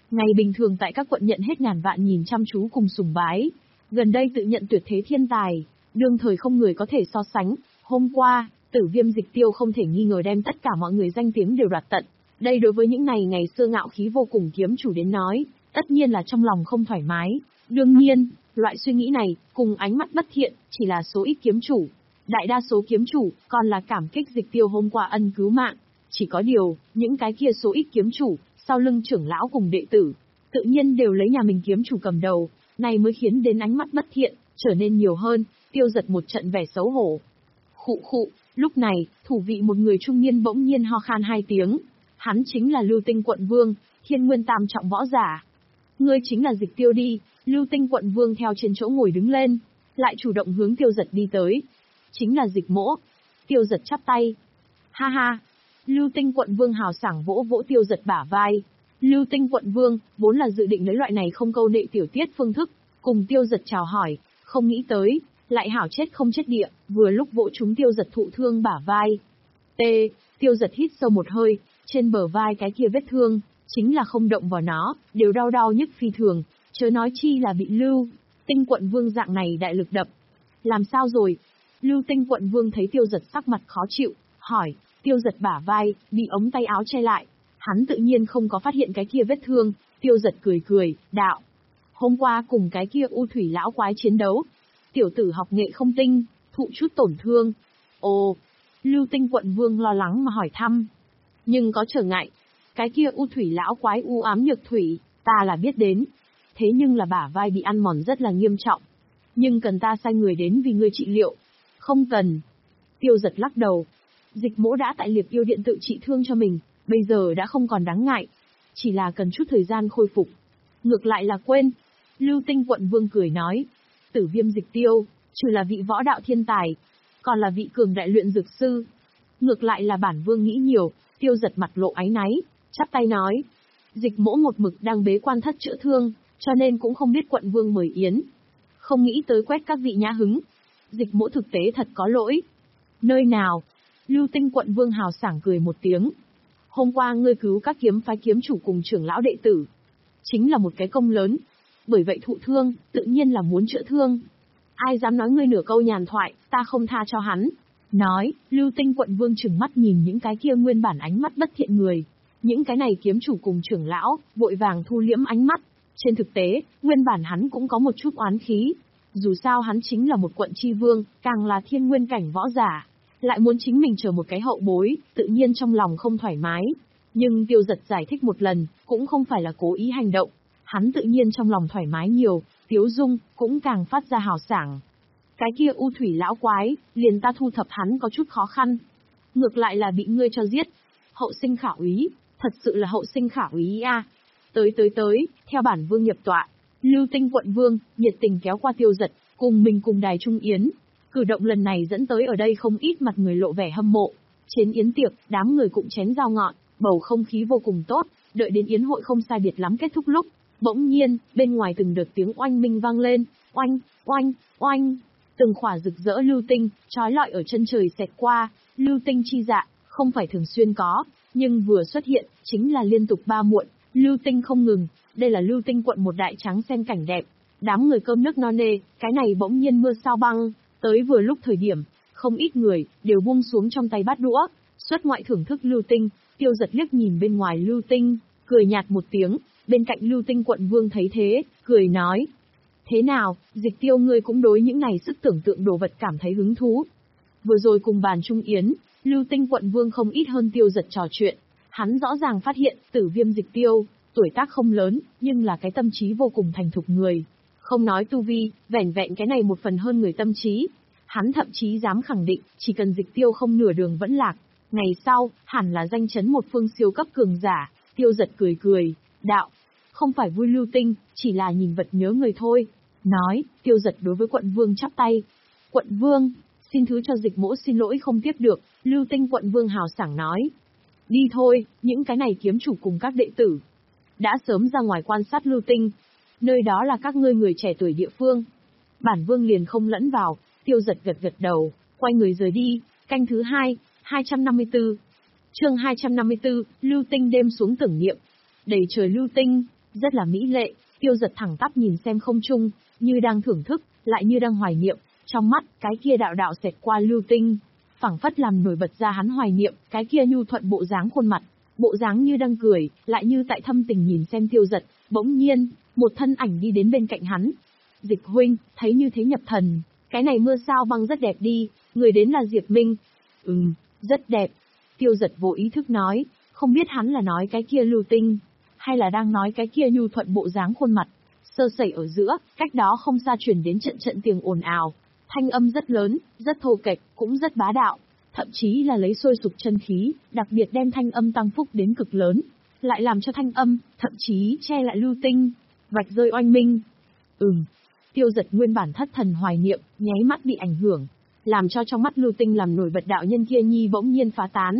Ngày bình thường tại các quận nhận hết ngàn vạn nhìn chăm chú cùng sùng bái. Gần đây tự nhận tuyệt thế thiên tài, đương thời không người có thể so sánh. Hôm qua, Tử Viêm Dịch Tiêu không thể nghi ngờ đem tất cả mọi người danh tiếng đều đoạt tận. Đây đối với những này ngày xưa ngạo khí vô cùng kiếm chủ đến nói, tất nhiên là trong lòng không thoải mái. Đương nhiên, loại suy nghĩ này, cùng ánh mắt bất thiện, chỉ là số ít kiếm chủ. Đại đa số kiếm chủ, còn là cảm kích Dịch Tiêu hôm qua ân cứu mạng. Chỉ có điều, những cái kia số ít kiếm chủ, sau lưng trưởng lão cùng đệ tử, tự nhiên đều lấy nhà mình kiếm chủ cầm đầu, này mới khiến đến ánh mắt bất thiện, trở nên nhiều hơn, Tiêu Giật một trận vẻ xấu hổ. Khụ khụ, lúc này, thủ vị một người trung niên bỗng nhiên ho khan hai tiếng. Hắn chính là Lưu Tinh Quận Vương, Thiên Nguyên tam trọng võ giả. Ngươi chính là Dịch Tiêu đi. Lưu Tinh Quận Vương theo trên chỗ ngồi đứng lên, lại chủ động hướng Tiêu Giật đi tới. Chính là Dịch Mỗ. Tiêu Giật chắp tay. Ha ha. Lưu Tinh Quận Vương hào sảng vỗ vỗ Tiêu Giật bả vai. Lưu Tinh Quận Vương vốn là dự định lấy loại này không câu nệ tiểu tiết phương thức, cùng Tiêu Giật chào hỏi, không nghĩ tới, lại hảo chết không chết địa, vừa lúc vỗ trúng Tiêu Giật thụ thương bả vai. T. Tiêu Giật hít sâu một hơi, trên bờ vai cái kia vết thương, chính là không động vào nó, đều đau đau nhức phi thường, chớ nói chi là bị Lưu Tinh Quận Vương dạng này đại lực đập. Làm sao rồi? Lưu Tinh Quận Vương thấy Tiêu Giật sắc mặt khó chịu, hỏi. Tiêu Giật bả vai, bị ống tay áo che lại. Hắn tự nhiên không có phát hiện cái kia vết thương, Tiêu Giật cười cười, đạo. Hôm qua cùng cái kia U Thủy lão quái chiến đấu. Tiểu tử học nghệ không tinh, thụ chút tổn thương. Ồ, Lưu Tinh Quận Vương lo lắng mà hỏi thăm. Nhưng có trở ngại. Cái kia U Thủy lão quái u ám nhược thủy, ta là biết đến. Thế nhưng là bả vai bị ăn mòn rất là nghiêm trọng. Nhưng cần ta sai người đến vì ngươi trị liệu. Không cần. Tiêu Giật lắc đầu. Dịch Mỗ đã tại Liệp Yêu Điện tự trị thương cho mình, bây giờ đã không còn đáng ngại. Chỉ là cần chút thời gian khôi phục. Ngược lại là quên. Lưu Tinh Quận Vương cười nói. Tử Viêm Dịch Tiêu, trừ là vị võ đạo thiên tài, còn là vị cường đại luyện dược sư. Ngược lại là bản vương nghĩ nhiều. Tiêu Giật mặt lộ áy náy, chắp tay nói. Dịch Mỗ một mực đang bế quan thất chữa thương, cho nên cũng không biết quận vương mời yến. Không nghĩ tới quét các vị nhã hứng. Dịch Mỗ thực tế thật có lỗi. Nơi nào? Lưu Tinh Quận Vương hào sảng cười một tiếng. Hôm qua ngươi cứu các kiếm phái kiếm chủ cùng trưởng lão đệ tử. Chính là một cái công lớn. Bởi vậy thụ thương, tự nhiên là muốn chữa thương. Ai dám nói ngươi nửa câu nhàn thoại, ta không tha cho hắn. Nói, Lưu Tinh Quận Vương trừng mắt nhìn những cái kia nguyên bản ánh mắt bất thiện người. Những cái này kiếm chủ cùng trưởng lão, vội vàng thu liễm ánh mắt. Trên thực tế, nguyên bản hắn cũng có một chút oán khí. Dù sao hắn chính là một quận chi vương, càng là thiên nguyên cảnh võ giả. Lại muốn chính mình chờ một cái hậu bối, tự nhiên trong lòng không thoải mái. Nhưng Tiêu Giật giải thích một lần, cũng không phải là cố ý hành động. Hắn tự nhiên trong lòng thoải mái nhiều, tiếu dung, cũng càng phát ra hào sảng. Cái kia U Thủy lão quái, liền ta thu thập hắn có chút khó khăn. Ngược lại là bị ngươi cho giết. Hậu sinh khả úy, thật sự là hậu sinh khả úy a. Tới tới tới, theo bản vương nhập tọa. Lưu Tinh Quận Vương, nhiệt tình kéo qua Tiêu Giật, cùng mình cùng đài trung yến. Cử động lần này dẫn tới ở đây không ít mặt người lộ vẻ hâm mộ. Trên yến tiệc, đám người cũng chén dao ngọn, bầu không khí vô cùng tốt, đợi đến yến hội không sai biệt lắm kết thúc lúc. Bỗng nhiên, bên ngoài từng đợt tiếng oanh minh vang lên, oanh, oanh, oanh. Từng khỏa rực rỡ lưu tinh, trói lọi ở chân trời xẹt qua, lưu tinh chi dạ, không phải thường xuyên có, nhưng vừa xuất hiện, chính là liên tục ba muộn, lưu tinh không ngừng, đây là Lưu Tinh Quận một đại trắng xen cảnh đẹp. Đám người cơm nước no nê, cái này bỗng nhiên mưa sao băng, tới vừa lúc thời điểm, không ít người, đều buông xuống trong tay bát đũa, xuất ngoại thưởng thức lưu tinh. Tiêu Giật liếc nhìn bên ngoài lưu tinh, cười nhạt một tiếng, bên cạnh Lưu Tinh Quận Vương thấy thế, cười nói. Thế nào, Dịch Tiêu ngươi cũng đối những này sức tưởng tượng đồ vật cảm thấy hứng thú. Vừa rồi cùng bàn trung yến, Lưu Tinh Quận Vương không ít hơn Tiêu Giật trò chuyện. Hắn rõ ràng phát hiện, Tử Viêm Dịch Tiêu, tuổi tác không lớn, nhưng là cái tâm trí vô cùng thành thục người. Không nói tu vi, vẻn vẹn cái này một phần hơn người tâm trí. Hắn thậm chí dám khẳng định, chỉ cần Dịch Tiêu không nửa đường vẫn lạc, ngày sau, hẳn là danh chấn một phương siêu cấp cường giả. Tiêu Giật cười cười, đạo, không phải vui Lưu Tinh, chỉ là nhìn vật nhớ người thôi. Nói, Tiêu Giật đối với Quận Vương chắp tay. Quận Vương, xin thứ cho Dịch Mỗ xin lỗi không tiếp được. Lưu Tinh Quận Vương hào sảng nói. Đi thôi, những cái này kiếm chủ cùng các đệ tử đã sớm ra ngoài quan sát Lưu Tinh. Nơi đó là các ngươi người trẻ tuổi địa phương. Bản Vương liền không lẫn vào. Tiêu Giật gật gật đầu, quay người rời đi. Canh thứ hai, hai trăm năm mươi tư. Chương hai trăm năm mươi tư, Lưu Tinh đêm xuống tưởng niệm. Đầy trời lưu tinh, rất là mỹ lệ. Tiêu Giật thẳng tắp nhìn xem không trung, như đang thưởng thức, lại như đang hoài niệm, trong mắt, cái kia đạo đạo xẹt qua lưu tinh, phảng phất làm nổi bật ra hắn hoài niệm, cái kia nhu thuận bộ dáng khuôn mặt, bộ dáng như đang cười, lại như tại thâm tình nhìn xem Tiêu Giật. Bỗng nhiên, một thân ảnh đi đến bên cạnh hắn. Dịch huynh, thấy như thế nhập thần, cái này mưa sao băng rất đẹp đi, người đến là Diệp Minh. Ừm, rất đẹp. Tiêu Giật vô ý thức nói, không biết hắn là nói cái kia lưu tinh, hay là đang nói cái kia nhu thuận bộ dáng khuôn mặt. Sơ sẩy ở giữa, cách đó không xa truyền đến trận trận tiếng ồn ào, thanh âm rất lớn, rất thô kệch, cũng rất bá đạo, thậm chí là lấy sôi sục chân khí, đặc biệt đem thanh âm tăng phúc đến cực lớn, lại làm cho thanh âm, thậm chí che lại lưu tinh, vạch rơi oanh minh. Ừm, Tiêu Giật nguyên bản thất thần hoài niệm, nháy mắt bị ảnh hưởng, làm cho trong mắt lưu tinh làm nổi bật đạo nhân kia nhi bỗng nhiên phá tán.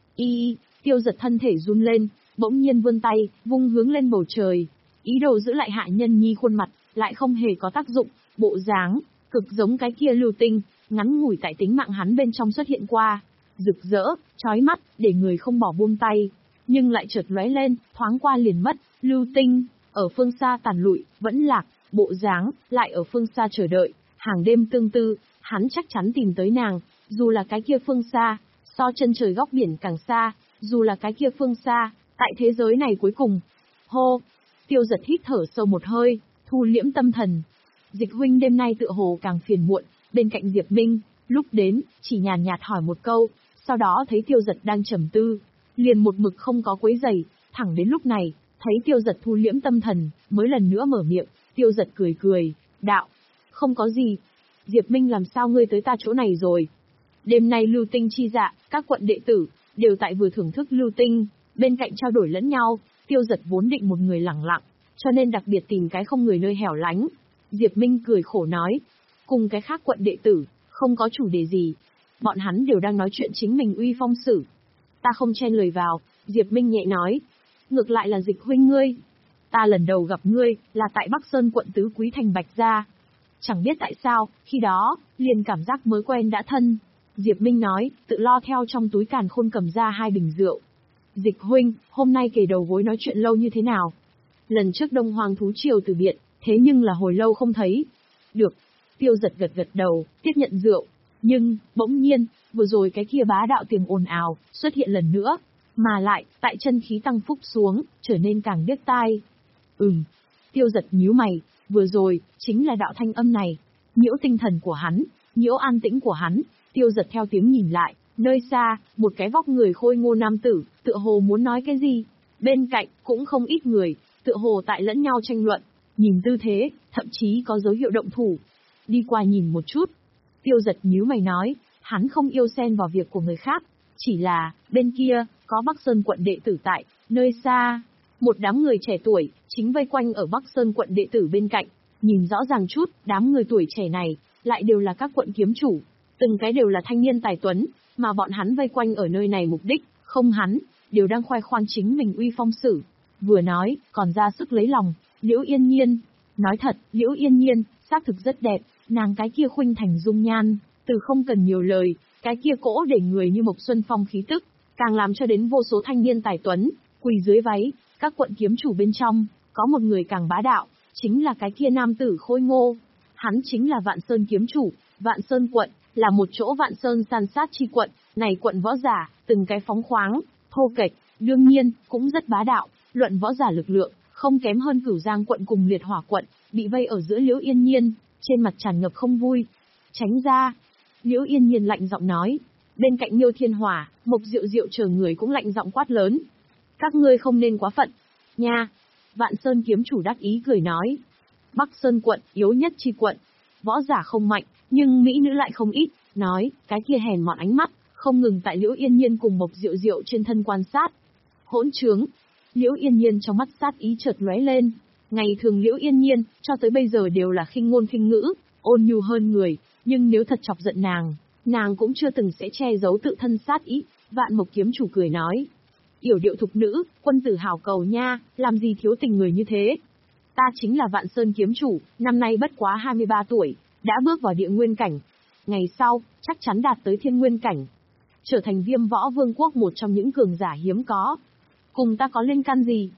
Y, Tiêu Giật thân thể run lên, bỗng nhiên vươn tay, vung hướng lên bầu trời, ý đồ giữ lại hạ nhân nhi khuôn mặt, lại không hề có tác dụng, bộ dáng cực giống cái kia lưu tinh, ngắn ngủi tại tính mạng hắn bên trong xuất hiện qua, rực rỡ, chói mắt, để người không bỏ buông tay, nhưng lại chợt lóe lên, thoáng qua liền mất. Lưu tinh ở phương xa tàn lụi, vẫn lạc, bộ dáng lại ở phương xa chờ đợi, hàng đêm tương tư, hắn chắc chắn tìm tới nàng, dù là cái kia phương xa, so chân trời góc biển càng xa, dù là cái kia phương xa, tại thế giới này cuối cùng. Hô, Tiêu Giật hít thở sâu một hơi, thu liễm tâm thần. Dịch huynh đêm nay tựa hồ càng phiền muộn, bên cạnh Diệp Minh, lúc đến, chỉ nhàn nhạt hỏi một câu, sau đó thấy Tiêu Giật đang trầm tư, liền một mực không có quấy giày, thẳng đến lúc này, thấy Tiêu Giật thu liễm tâm thần, mới lần nữa mở miệng. Tiêu Giật cười cười, đạo, không có gì. Diệp Minh làm sao ngươi tới ta chỗ này rồi? Đêm nay lưu tinh chi dạ, các quận đệ tử, đều tại vừa thưởng thức lưu tinh, bên cạnh trao đổi lẫn nhau. Tiêu Giật vốn định một người lẳng lặng, cho nên đặc biệt tìm cái không người nơi hẻo lánh. Diệp Minh cười khổ nói, cùng cái khác quận đệ tử, không có chủ đề gì. Bọn hắn đều đang nói chuyện chính mình uy phong sử. Ta không chen lời vào, Diệp Minh nhẹ nói. Ngược lại là Dịch huynh ngươi. Ta lần đầu gặp ngươi, là tại Bắc Sơn quận Tứ Quý thành Bạch Gia. Chẳng biết tại sao, khi đó, liền cảm giác mới quen đã thân. Diệp Minh nói, tự lo theo trong túi càn khôn cầm ra hai bình rượu. Dịch huynh, hôm nay kề đầu gối nói chuyện lâu như thế nào? Lần trước Đông Hoàng thú triều từ biệt, thế nhưng là hồi lâu không thấy. Được. Tiêu Giật gật gật đầu, tiếp nhận rượu. Nhưng, bỗng nhiên, vừa rồi cái kia bá đạo tiếng ồn ào, xuất hiện lần nữa. Mà lại, tại chân khí tăng phúc xuống, trở nên càng điếc tai. Ừm. Tiêu Giật nhíu mày, vừa rồi, chính là đạo thanh âm này. Nhiễu tinh thần của hắn, nhiễu an tĩnh của hắn. Tiêu Giật theo tiếng nhìn lại, nơi xa, một cái vóc người khôi ngô nam tử, tựa hồ muốn nói cái gì. Bên cạnh, cũng không ít người, tựa hồ tại lẫn nhau tranh luận. Nhìn tư thế, thậm chí có dấu hiệu động thủ. Đi qua nhìn một chút. Tiêu Giật nhíu mày nói, hắn không yêu xen vào việc của người khác. Chỉ là, bên kia, có Bắc Sơn quận đệ tử tại, nơi xa. Một đám người trẻ tuổi, chính vây quanh ở Bắc Sơn quận đệ tử bên cạnh. Nhìn rõ ràng chút, đám người tuổi trẻ này, lại đều là các quận kiếm chủ. Từng cái đều là thanh niên tài tuấn, mà bọn hắn vây quanh ở nơi này mục đích, không hắn, đều đang khoe khoang chính mình uy phong sử. Vừa nói, còn ra sức lấy lòng, Liễu Yên Nhiên. Nói thật, Liễu Yên Nhiên, xác thực rất đẹp, nàng cái kia khuynh thành dung nhan, từ không cần nhiều lời, cái kia cỗ để người như Mộc Xuân Phong khí tức, càng làm cho đến vô số thanh niên tài tuấn, quỳ dưới váy, các quận kiếm chủ bên trong, có một người càng bá đạo, chính là cái kia nam tử khôi ngô. Hắn chính là Vạn Sơn kiếm chủ, Vạn Sơn quận, là một chỗ Vạn Sơn san sát chi quận, này quận võ giả, từng cái phóng khoáng, thô kệch, đương nhiên, cũng rất bá đạo, luận võ giả lực lượng, không kém hơn Cửu Giang quận cùng Liệt Hỏa quận, bị vây ở giữa Liễu Yên Nhiên, trên mặt tràn ngập không vui. Tránh ra. Liễu Yên Nhiên lạnh giọng nói. Bên cạnh Miêu Thiên Hỏa, Mộc Diệu Diệu chờ người cũng lạnh giọng quát lớn. Các ngươi không nên quá phận. Nha. Vạn Sơn kiếm chủ đắc ý cười nói. Bắc Sơn quận, yếu nhất chi quận. Võ giả không mạnh, nhưng mỹ nữ lại không ít. Nói, cái kia hèn mọn ánh mắt, không ngừng tại Liễu Yên Nhiên cùng Mộc Diệu Diệu trên thân quan sát. Hỗn trướng. Liễu Yên Nhiên trong mắt sát ý chợt lóe lên. Ngày thường Liễu Yên Nhiên, cho tới bây giờ đều là khinh ngôn khinh ngữ, ôn nhu hơn người, nhưng nếu thật chọc giận nàng, nàng cũng chưa từng sẽ che giấu tự thân sát ý. Vạn Mộc kiếm chủ cười nói. Yểu điệu thục nữ, quân tử hảo cầu nha, làm gì thiếu tình người như thế. Ta chính là Vạn Sơn kiếm chủ, năm nay bất quá hai mươi ba tuổi, đã bước vào địa nguyên cảnh. Ngày sau, chắc chắn đạt tới thiên nguyên cảnh. Trở thành Viêm Võ Vương quốc một trong những cường giả hiếm có. Cùng ta có liên can gì?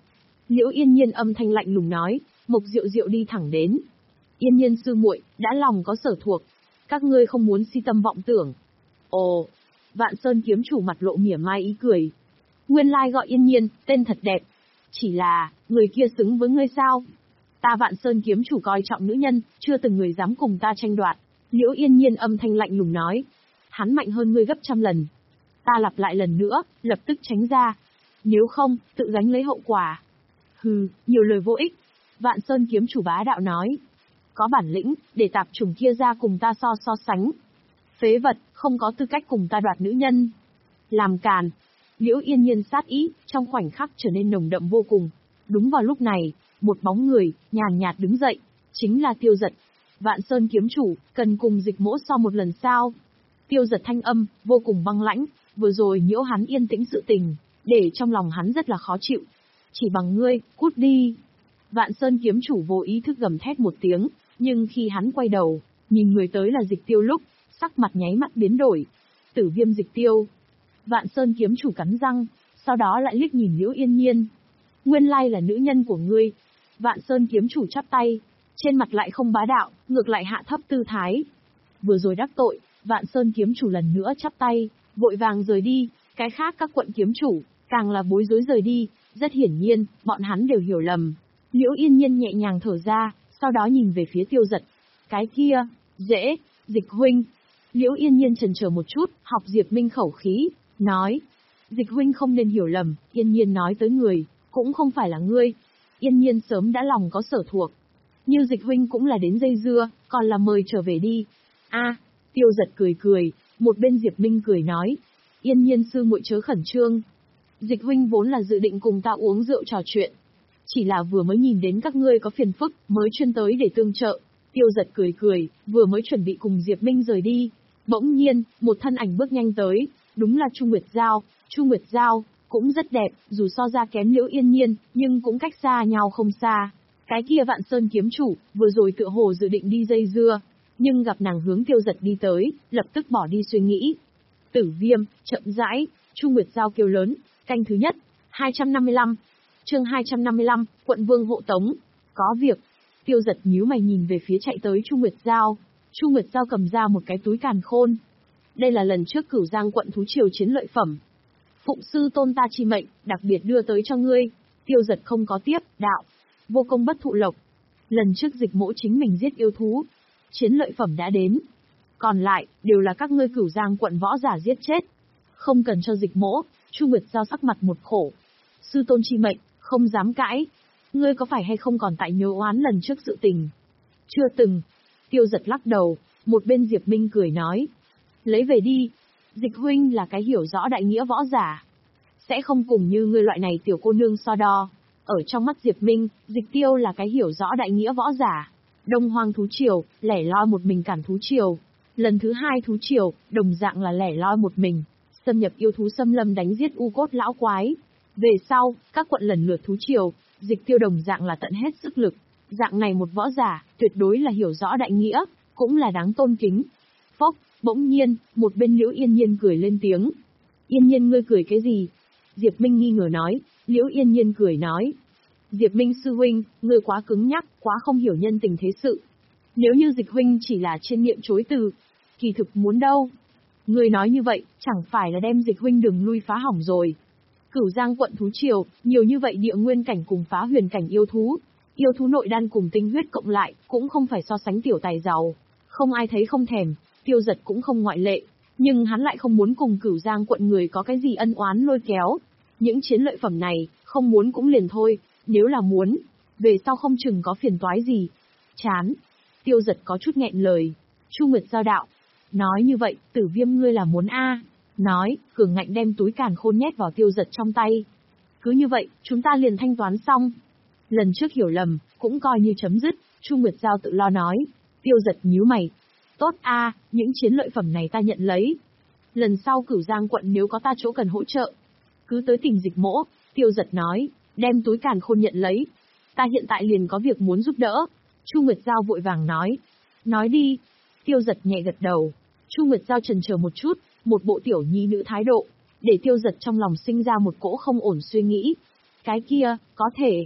Liễu Yên Nhiên âm thanh lạnh lùng nói, Mộc Diệu Diệu đi thẳng đến. Yên Nhiên sư muội, đã lòng có sở thuộc. Các ngươi không muốn si tâm vọng tưởng. Ồ, Vạn Sơn kiếm chủ mặt lộ mỉa mai ý cười. Nguyên lai gọi Yên Nhiên, tên thật đẹp. Chỉ là, người kia xứng với ngươi sao? Ta Vạn Sơn kiếm chủ coi trọng nữ nhân, chưa từng người dám cùng ta tranh đoạt. Liễu Yên Nhiên âm thanh lạnh lùng nói. Hắn mạnh hơn ngươi gấp trăm lần. Ta lặp lại lần nữa, lập tức tránh ra. Nếu không, tự gánh lấy hậu quả. Hừ, nhiều lời vô ích. Vạn Sơn kiếm chủ bá đạo nói. Có bản lĩnh, để tạp chủng kia ra cùng ta so so sánh. Phế vật, không có tư cách cùng ta đoạt nữ nhân. Làm càn. Liễu Yên Nhiên sát ý, trong khoảnh khắc trở nên nồng đậm vô cùng. Đúng vào lúc này, một bóng người, nhàn nhạt đứng dậy. Chính là Tiêu Giật. Vạn Sơn kiếm chủ, cần cùng Dịch Mỗ so một lần sao? Tiêu Giật thanh âm, vô cùng băng lãnh, vừa rồi nhiễu hắn yên tĩnh sự tình, để trong lòng hắn rất là khó chịu. Chỉ bằng ngươi, cút đi. Vạn Sơn kiếm chủ vô ý thức gầm thét một tiếng, nhưng khi hắn quay đầu, nhìn người tới là Dịch Tiêu lúc, sắc mặt nháy mắt biến đổi. Tử Viêm Dịch Tiêu. Vạn Sơn kiếm chủ cắn răng, sau đó lại liếc nhìn Liễu Yên Nhiên. Nguyên lai là nữ nhân của ngươi. Vạn Sơn kiếm chủ chắp tay, trên mặt lại không bá đạo, ngược lại hạ thấp tư thái. Vừa rồi đắc tội, Vạn Sơn kiếm chủ lần nữa chắp tay, vội vàng rời đi, cái khác các quận kiếm chủ, càng là bối rối rời đi, rất hiển nhiên, bọn hắn đều hiểu lầm. Liễu Yên Nhiên nhẹ nhàng thở ra, sau đó nhìn về phía Tiêu Giật. Cái kia, dễ, Dịch huynh. Liễu Yên Nhiên chần chờ một chút, học Diệp Minh khẩu khí, nói. Dịch huynh không nên hiểu lầm, Yên Nhiên nói tới người, cũng không phải là ngươi. Yên Nhiên sớm đã lòng có sở thuộc. Như Dịch huynh cũng là đến dây dưa, còn là mời trở về đi. A, Tiêu Giật cười cười, một bên Diệp Minh cười nói. Yên Nhiên sư muội chớ khẩn trương. Dịch huynh vốn là dự định cùng ta uống rượu trò chuyện. Chỉ là vừa mới nhìn đến các ngươi có phiền phức, mới chuyên tới để tương trợ. Tiêu Giật cười cười, vừa mới chuẩn bị cùng Diệp Minh rời đi. Bỗng nhiên, một thân ảnh bước nhanh tới, đúng là Chu Nguyệt Giao. Chu Nguyệt Giao, cũng rất đẹp, dù so ra kém Liễu Yên Nhiên, nhưng cũng cách xa nhau không xa. Cái kia Vạn Sơn kiếm chủ, vừa rồi tựa hồ dự định đi dây dưa, nhưng gặp nàng hướng Tiêu Giật đi tới, lập tức bỏ đi suy nghĩ. Tử Viêm, chậm rãi, Chu Nguyệt Giao kêu lớn, canh thứ nhất, hai trăm năm mươi lăm. Chương hai trăm năm mươi lăm, quận vương hộ tống. Có việc. Tiêu Giật nhíu mày nhìn về phía chạy tới Chu Nguyệt Giao. Chu Nguyệt Giao cầm ra một cái túi càn khôn. Đây là lần trước Cửu Giang quận thú triều chiến lợi phẩm. Phụng sư tôn ta chi mệnh, đặc biệt đưa tới cho ngươi. Tiêu Giật không có tiếp, đạo. Vô công bất thụ lộc. Lần trước Dịch Mỗ chính mình giết yêu thú. Chiến lợi phẩm đã đến. Còn lại, đều là các ngươi Cửu Giang quận võ giả giết chết. Không cần cho Dịch Mỗ. Chu Nguyệt Giao sắc mặt một khổ. Sư tôn chi mệnh, không dám cãi. Ngươi có phải hay không còn tại nhớ oán lần trước sự tình? Chưa từng. Tiêu Giật lắc đầu, một bên Diệp Minh cười nói. Lấy về đi. Dịch huynh là cái hiểu rõ đại nghĩa võ giả. Sẽ không cùng như ngươi loại này tiểu cô nương so đo. Ở trong mắt Diệp Minh, Dịch Tiêu là cái hiểu rõ đại nghĩa võ giả. Đông Hoang thú triều, lẻ loi một mình cản thú triều. Lần thứ hai thú triều, đồng dạng là lẻ loi một mình. Xâm nhập yêu thú xâm lâm đánh giết u cốt lão quái. Về sau, các quận lần lượt thú triều, Dịch Tiêu đồng dạng là tận hết sức lực. Dạng này một võ giả, tuyệt đối là hiểu rõ đại nghĩa, cũng là đáng tôn kính. Phốc, bỗng nhiên, một bên Liễu Yên Nhiên cười lên tiếng. Yên Nhiên ngươi cười cái gì? Diệp Minh nghi ngờ nói. Liễu Yên Nhiên cười nói. Diệp Minh sư huynh, ngươi quá cứng nhắc, quá không hiểu nhân tình thế sự. Nếu như Dịch huynh chỉ là trên miệng chối từ, kỳ thực muốn đâu? Ngươi nói như vậy, chẳng phải là đem Dịch huynh đường lui phá hỏng rồi. Cửu Giang quận thú triều, nhiều như vậy địa nguyên cảnh cùng phá huyền cảnh yêu thú. Yêu thú nội đan cùng tinh huyết cộng lại, cũng không phải so sánh tiểu tài giàu. Không ai thấy không thèm, Tiêu Giật cũng không ngoại lệ. Nhưng hắn lại không muốn cùng Cửu Giang quận người có cái gì ân oán lôi kéo. Những chiến lợi phẩm này, không muốn cũng liền thôi, nếu là muốn, về sau không chừng có phiền toái gì. Chán. Tiêu Giật có chút nghẹn lời. Chu Nguyệt Giao đạo. Nói như vậy, Tử Viêm ngươi là muốn a? Nói, cường ngạnh đem túi càn khôn nhét vào Tiêu Giật trong tay. Cứ như vậy, chúng ta liền thanh toán xong. Lần trước hiểu lầm, cũng coi như chấm dứt, Chu Nguyệt Giao tự lo nói. Tiêu Giật nhíu mày. Tốt a, những chiến lợi phẩm này ta nhận lấy. Lần sau Cửu Giang quận nếu có ta chỗ cần hỗ trợ, cứ tới tìm Dịch Mỗ. Tiêu Giật nói, đem túi càn khôn nhận lấy. Ta hiện tại liền có việc muốn giúp đỡ. Chu Nguyệt Giao vội vàng nói. Nói đi. Tiêu Giật nhẹ gật đầu. Chu Nguyệt Giao chần chờ một chút, một bộ tiểu nhi nữ thái độ, để Tiêu Giật trong lòng sinh ra một cỗ không ổn suy nghĩ. Cái kia, có thể.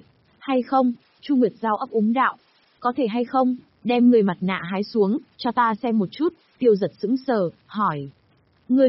Hay không? Chu Nguyệt Giao ấp úng đạo. Có thể hay không, đem người mặt nạ hái xuống, cho ta xem một chút. Tiêu Giật sững sờ, hỏi.